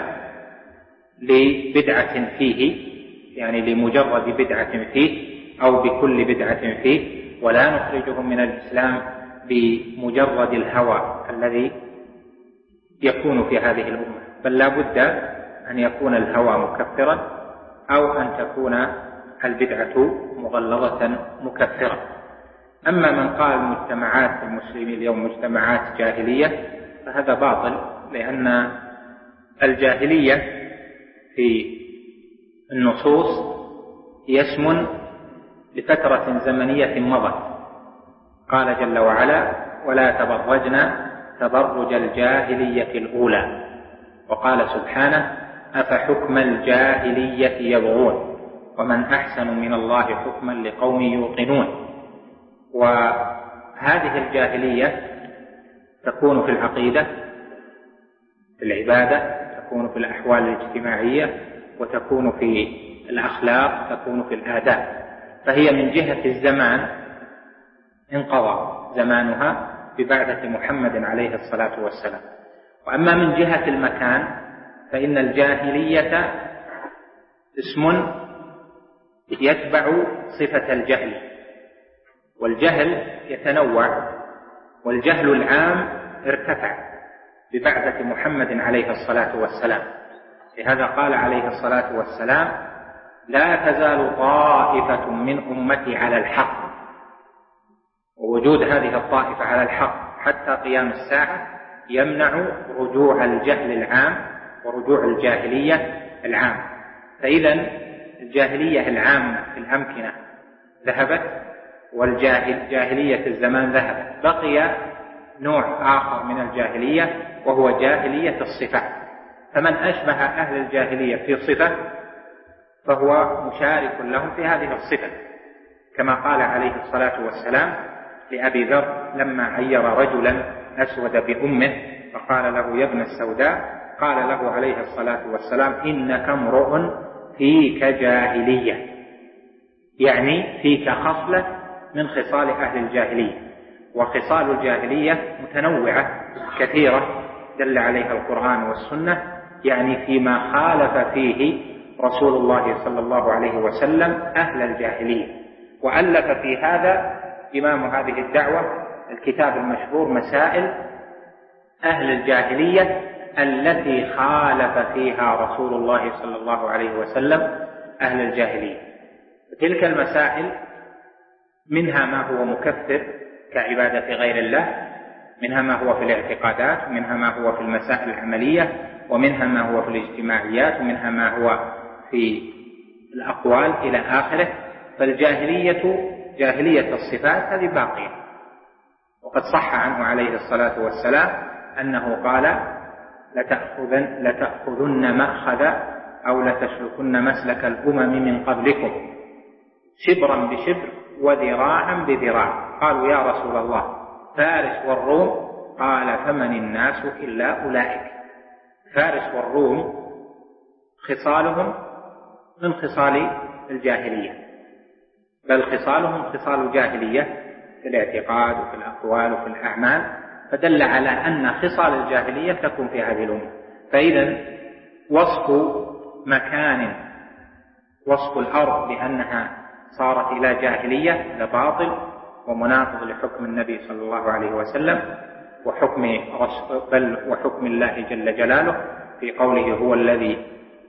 لبدعة فيه، يعني لمجرد بدعة فيه أو بكل بدعة فيه، ولا نخرجه من الإسلام بمجرد الهوى الذي يكون في هذه الأمة، بل لا بد أن يكون الهوى مكفرا أو أن تكون البدعة مغلظة مكفرة. أما من قال مجتمعات المسلمين اليوم مجتمعات جاهلية فهذا باطل، لأن الجاهلية في النصوص هي اسم لفترة زمنية مضت. قال جل وعلا: ولا تبرجن تبرج الجاهلية الأولى. وقال سبحانه: أفحكم الجاهلية يبغون ومن أحسن من الله حكما لقوم يوقنون. وهذه الجاهلية تكون في العقيدة، في العبادة، تكون في الأحوال الاجتماعية، وتكون في الأخلاق، تكون في الآداب. فهي من جهة الزمان انقضى زمانها ببعثة محمد عليه الصلاة والسلام. وأما من جهة المكان فإن الجاهلية اسم يتبع صفة الجهل، والجهل يتنوع، والجهل العام ارتفع ببعثة محمد عليه الصلاة والسلام. لهذا قال عليه الصلاة والسلام: لا تزال طائفة من أمتي على الحق. ووجود هذه الطائفة على الحق حتى قيام الساعة يمنع رجوع الجهل العام ورجوع الجاهلية العام. فإذا الجاهلية العام في الأمكنة ذهبت، والجاهلية الزمان ذهبت. بقي نوع آخر من الجاهلية وهو جاهلية الصفات. فمن أشبه أهل الجاهلية في صفة فهو مشارك لهم في هذه الصفة، كما قال عليه الصلاة والسلام لأبي ذر لما عير رجلا أسود بأمه فقال له: يا ابن السوداء، قال له عليه الصلاة والسلام: إنك امرؤ فيك جاهلية، يعني فيك خصلة من خصال أهل الجاهلية. وخصال الجاهلية متنوعة كثيرة دل عليها القرآن والسنة، يعني فيما خالف فيه رسول الله صلى الله عليه وسلم أهل الجاهلية. وألف في هذا إمام هذه الدعوة الكتاب المشهور مسائل أهل الجاهلية التي خالف فيها رسول الله صلى الله عليه وسلم أهل الجاهلية. تلك المسائل منها ما هو مكفر كعبادة غير الله، منها ما هو في الاعتقادات، ومنها ما هو في المسائل العملية، ومنها ما هو في الاجتماعيات، ومنها ما هو في الأقوال إلى آخره. فالجاهلية جاهلية الصفات هذه باقية. وقد صح عنه عليه الصلاة والسلام أنه قال: لتأخذن, لتأخذن مأخذ أو لتسلكن مسلك الأمم من قبلكم شبرا بشبر وذراعا بذراع. قالوا: يا رسول الله، فارس والروم؟ قال: فمن الناس إلا أولئك. فارس والروم خصالهم من خصال الجاهلية، بل خصالهم خصال جاهلية في الاعتقاد وفي الأقوال وفي الأعمال، فدل على أن خصال الجاهلية تكون في هذه الأمة. فإذا وصف مكان، وصف الأرض بأنها صارت إلى جاهلية لباطل ومناقض لحكم النبي صلى الله عليه وسلم وحكم بل وحكم الله جل جلاله في قوله: هو الذي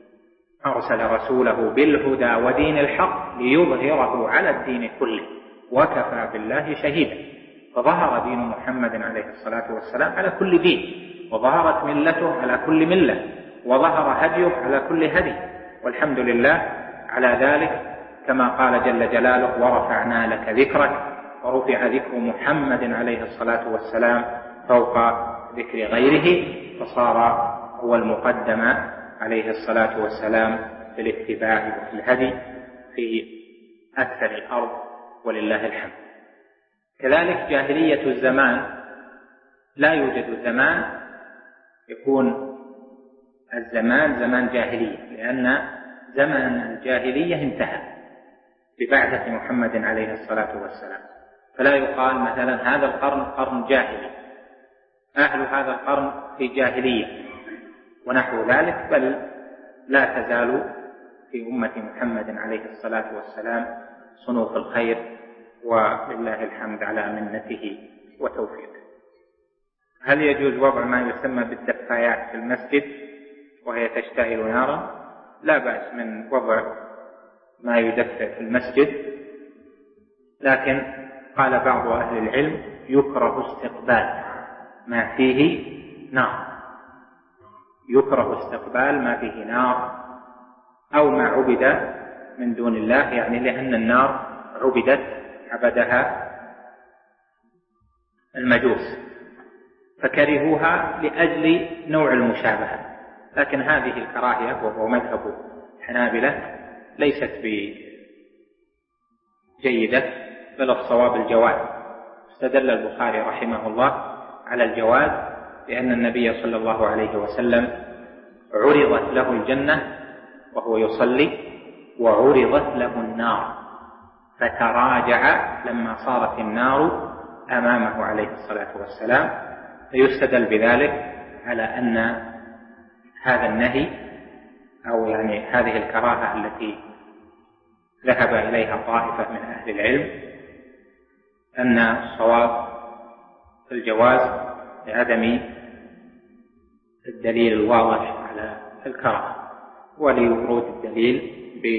أرسل رسوله بالهدى ودين الحق ليظهره على الدين كله وكفى بالله شهيدا. فظهر دين محمد عليه الصلاة والسلام على كل دين، وظهرت ملته على كل ملة، وظهر هديه على كل هدي، والحمد لله على ذلك. كما قال جل جلاله: ورفعنا لك ذكرك، ورفع ذكر محمد عليه الصلاة والسلام فوق ذكر غيره، فصار هو المقدم عليه الصلاة والسلام في الاتباع وفي الهدي في أكثر الأرض، ولله الحمد. كذلك جاهلية الزمان، لا يوجد زمان يكون الزمان زمان جاهلية، لأن زمن الجاهلية انتهى ببعثة محمد عليه الصلاة والسلام. فلا يقال مثلا هذا القرن قرن جاهلي، أهل هذا القرن في جاهلية ونحو ذلك، بل لا تزال في أمة محمد عليه الصلاة والسلام صنوف الخير، ولله الحمد على منته وتوفيقه. هل يجوز وضع ما يسمى بالدفايات في المسجد وهي تشتعل نارا؟ لا بأس من وضع ما يدفئ في المسجد، لكن قال بعض أهل العلم يكره استقبال ما فيه نار، يكره استقبال ما فيه نار أو ما عبد من دون الله، يعني لأن النار عبدت عبدها المجوس فكرهوها لأجل نوع المشابهة. لكن هذه الكراهية وهو مذهب الحنابلة ليست بجيدة، بل الصواب الجواز. استدل البخاري رحمه الله على الجواز لأن النبي صلى الله عليه وسلم عرضت له الجنة وهو يصلي وعرضت له النار فتراجع لما صارت النار أمامه عليه الصلاة والسلام، فيستدل بذلك على أن هذا النهي أو يعني هذه الكراهة التي ذهب إليها طائفة من أهل العلم أن الصواب في الجواز لعدم الدليل الواضح على الكراهة ولورود الدليل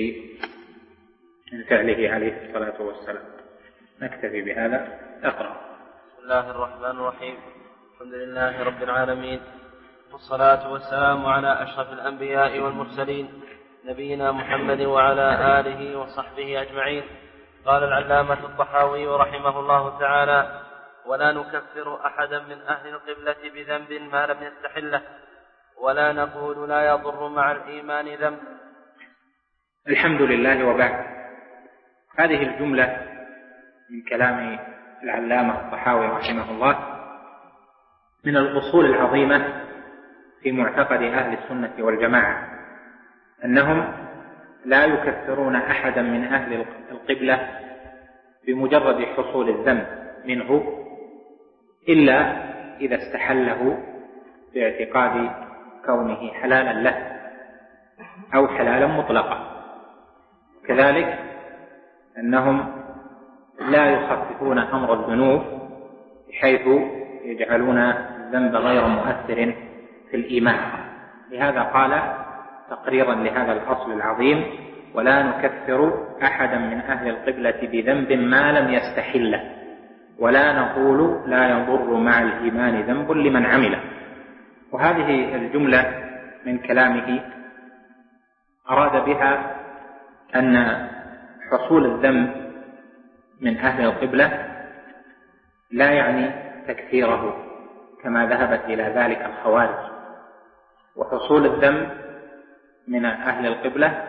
من فعله عليه الصلاة والسلام. نكتفي بهذا. اقرأ. بسم الله الرحمن الرحيم. الحمد لله رب العالمين، والصلاة والسلام على أشرف الأنبياء والمرسلين نبينا محمد وعلى آله وصحبه أجمعين. قال العلامة الطحاوي رحمه الله تعالى: ولا نكفر أحدا من أهل القبلة بذنب ما لم يستحله، ولا نقول لا يضر مع الإيمان ذنب. الحمد لله. وبعد، هذه الجملة من كلام العلامة الطحاوي رحمه الله من الأصول العظيمة في معتقد أهل السنة والجماعة، أنهم لا يكفرون أحدا من أهل القبلة بمجرد حصول الذنب منه إلا إذا استحله باعتقاد كونه حلالا له أو حلالا مطلقا. كذلك أنهم لا يخففون أمر الذنوب بحيث يجعلون الذنب غير مؤثر في الإيمان. لهذا قال تقريرا لهذا الأصل العظيم: ولا نكفر أحدا من أهل القبلة بذنب ما لم يستحله، ولا نقول لا يضر مع الإيمان ذنب لمن عمله. وهذه الجملة من كلامه أراد بها أن حصول الذنب من أهل القبلة لا يعني تكفيره كما ذهبت إلى ذلك الخوارج، وحصول الذنب من أهل القبلة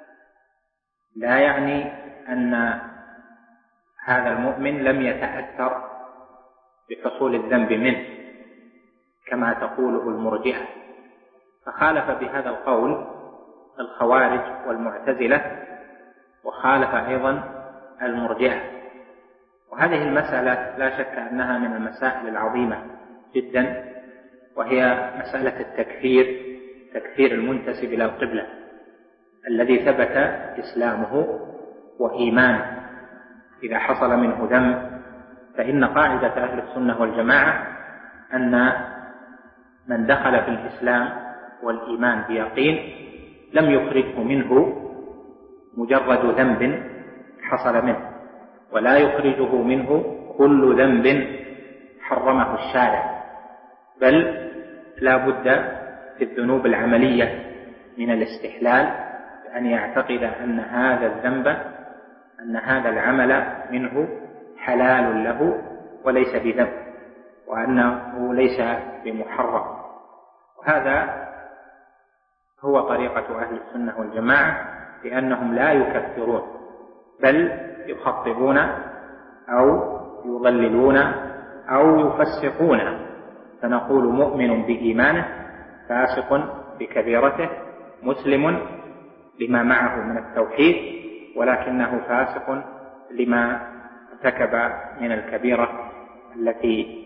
لا يعني أن هذا المؤمن لم يتأثر بحصول الذنب منه كما تقوله المرجئة، فخالف بهذا القول الخوارج والمعتزلة، وخالف أيضا المرجئة. وهذه المسألة لا شك أنها من المسائل العظيمة جدا، وهي مسألة التكفير، تكفير المنتسب إلى القبلة الذي ثبت إسلامه وإيمانه. إذا حصل منه ذنب فإن قاعدة أهل السنة والجماعة أن من دخل في الإسلام والإيمان بيقين لم يخرجه منه مجرد ذنب حصل منه، ولا يخرجه منه كل ذنب حرمه الشارع، بل لا بد في الذنوب العملية من الاستحلال، بأن يعتقد أن هذا الذنب أن هذا العمل منه حلال له وليس بذنب، وأنه ليس بمحرم. وهذا هو طريقة أهل السنة والجماعة، لأنهم لا يكفرون بل يخطئون أو يضللون أو يفسقون، فنقول مؤمن بإيمانه، فاسق بكبيرته، مسلم لما معه من التوحيد ولكنه فاسق لما ارتكب من الكبيرة التي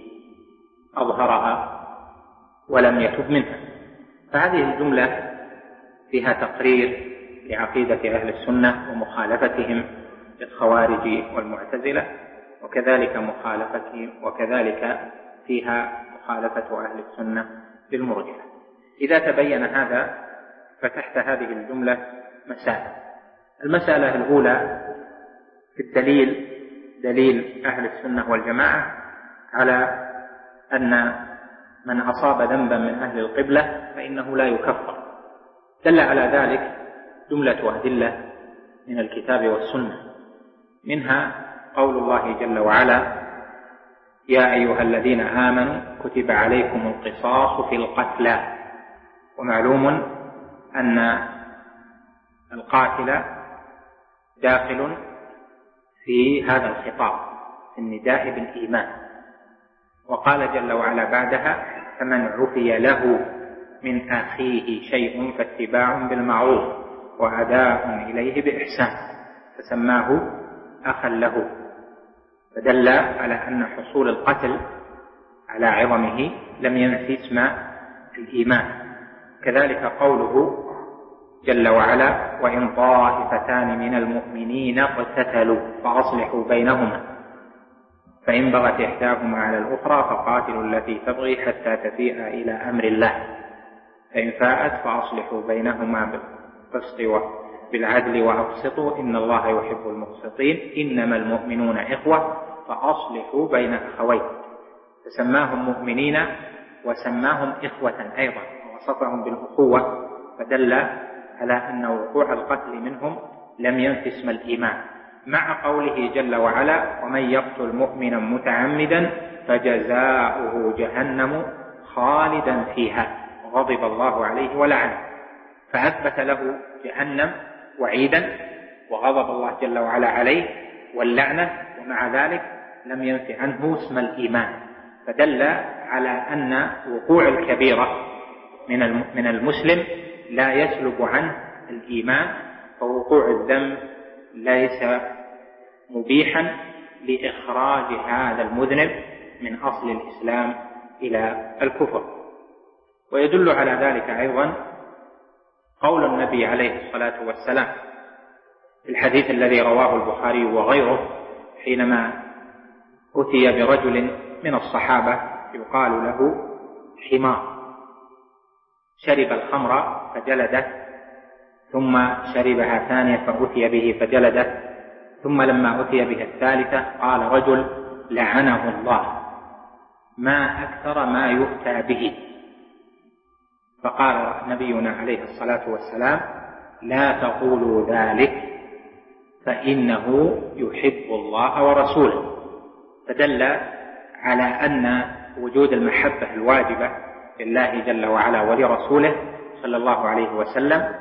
أظهرها ولم يتب منها. فهذه الجملة فيها تقرير لعقيدة أهل السنة ومخالفتهم للخوارج والمعتزلة، وكذلك مخالفتهم وكذلك فيها مخالفة أهل السنة للمرجئة. إذا تبين هذا فتحت هذه الجملة مسائل. المسألة الأولى في الدليل، دليل أهل السنة والجماعة على أن من أصاب ذنبا من أهل القبلة فإنه لا يكفر. دل على ذلك جملة أدلة من الكتاب والسنة، منها قول الله جل وعلا: يا أيها الذين آمنوا كتب عليكم القصاص في القتلى. ومعلوم أن القاتل داخل في هذا الخطاب، في النداء بالإيمان. وقال جل وعلا بعدها: فمن عفي له من أخيه شيء فاتباع بالمعروف وأداء إليه بإحسان، فسماه أخا له، فدل على أن حصول القتل على عظمه لم ينفي اسم الإيمان. كذلك قوله جل وعلا: وإن طائفتان من المؤمنين اقتتلوا فأصلحوا بينهما فإن بغت إحداهما على الأخرى فقاتلوا التي تبغي حتى تفيء إلى أمر الله فإن فاءت فأصلحوا بينهما بالقسط وبالعدل وأقسطوا إن الله يحب المقسطين إنما المؤمنون إخوة فأصلحوا بين أخوين، فسماهم مؤمنين وسماهم إخوة أيضا ووصفهم بالأخوة، فدل على أن وقوع القتل منهم لم ينفي اسم الإيمان، مع قوله جل وعلا: ومن يقتل مؤمنا متعمدا فجزاؤه جهنم خالدا فيها وغضب الله عليه ولعنه، فأثبت له جهنم وعيدا وغضب الله جل وعلا عليه واللعنة، ومع ذلك لم ينفي عنه اسم الإيمان، فدل على أن وقوع الكبيرة من المسلم لا يسلب عنه الإيمان، فوقوع الذنب ليس مبيحا لإخراج هذا المذنب من أصل الإسلام إلى الكفر. ويدل على ذلك أيضا قول النبي عليه الصلاة والسلام في الحديث الذي رواه البخاري وغيره حينما أتي برجل من الصحابة يقال له حمار، شرب الخمر فجلده، ثم شربها ثانية فأتي به فجلده، ثم لما أتي به الثالثة قال رجل لعنه الله ما أكثر ما يؤتى به، فقال نبينا عليه الصلاة والسلام: لا تقولوا ذلك فإنه يحب الله ورسوله، فدل على أن وجود المحبة الواجبة لله جل وعلا ولرسوله صلى الله عليه وسلم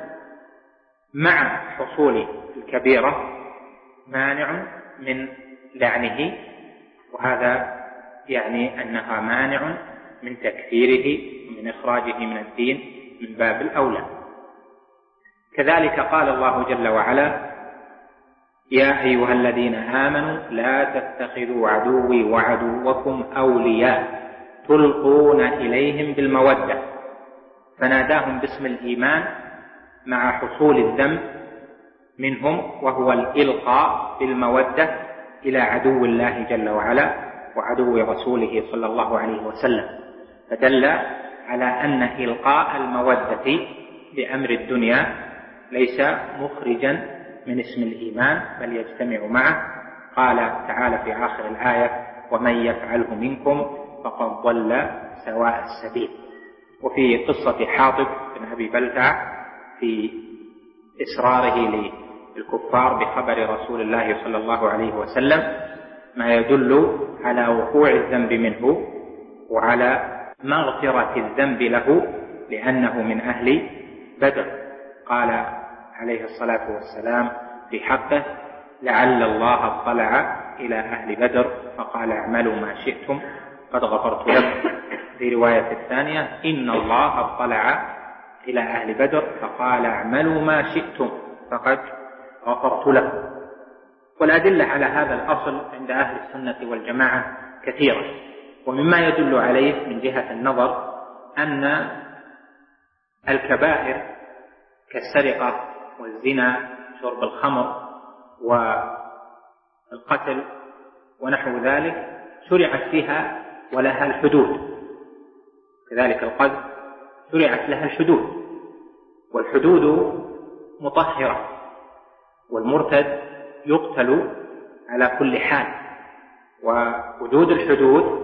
مع حصول الكبيرة مانع من لعنه، وهذا يعني أنها مانع من تكفيره ومن إخراجه من الدين من باب الأولى. كذلك قال الله جل وعلا: يا أيها الذين آمنوا لا تتخذوا عدوي وعدوكم أولياء تلقون إليهم بالمودة، فناداهم باسم الإيمان مع حصول الذنب منهم، وهو الإلقاء بالمودة إلى عدو الله جل وعلا وعدو رسوله صلى الله عليه وسلم، فدل على أن إلقاء المودة بأمر الدنيا ليس مخرجا من اسم الإيمان بل يجتمع معه. قال تعالى في آخر الآية: ومن يفعله منكم فقد ضل سواء السبيل. وفي قصة حاطب بن أبي بلتع في إصراره للكفار بخبر رسول الله صلى الله عليه وسلم ما يدل على وقوع الذنب منه وعلى مغفرة الذنب له لأنه من أهل بدر. قال عليه الصلاة والسلام في حقه: لعل الله اطلع إلى أهل بدر فقال اعملوا ما شئتم قد غفرت لكم. في رواية الثانية: إن الله اطلع إلى أهل بدر فقال اعملوا ما شئتم فقد غفرت لكم. والأدلة على هذا الأصل عند أهل السنة والجماعة كثيرة، ومما يدل عليه من جهة النظر أن الكبائر كالسرقة والزنا شرب الخمر والقتل ونحو ذلك شرعت فيها ولها الحدود، كذلك القذف شرعت لها الحدود، والحدود مطهرة والمرتد يقتل على كل حال. ووجود الحدود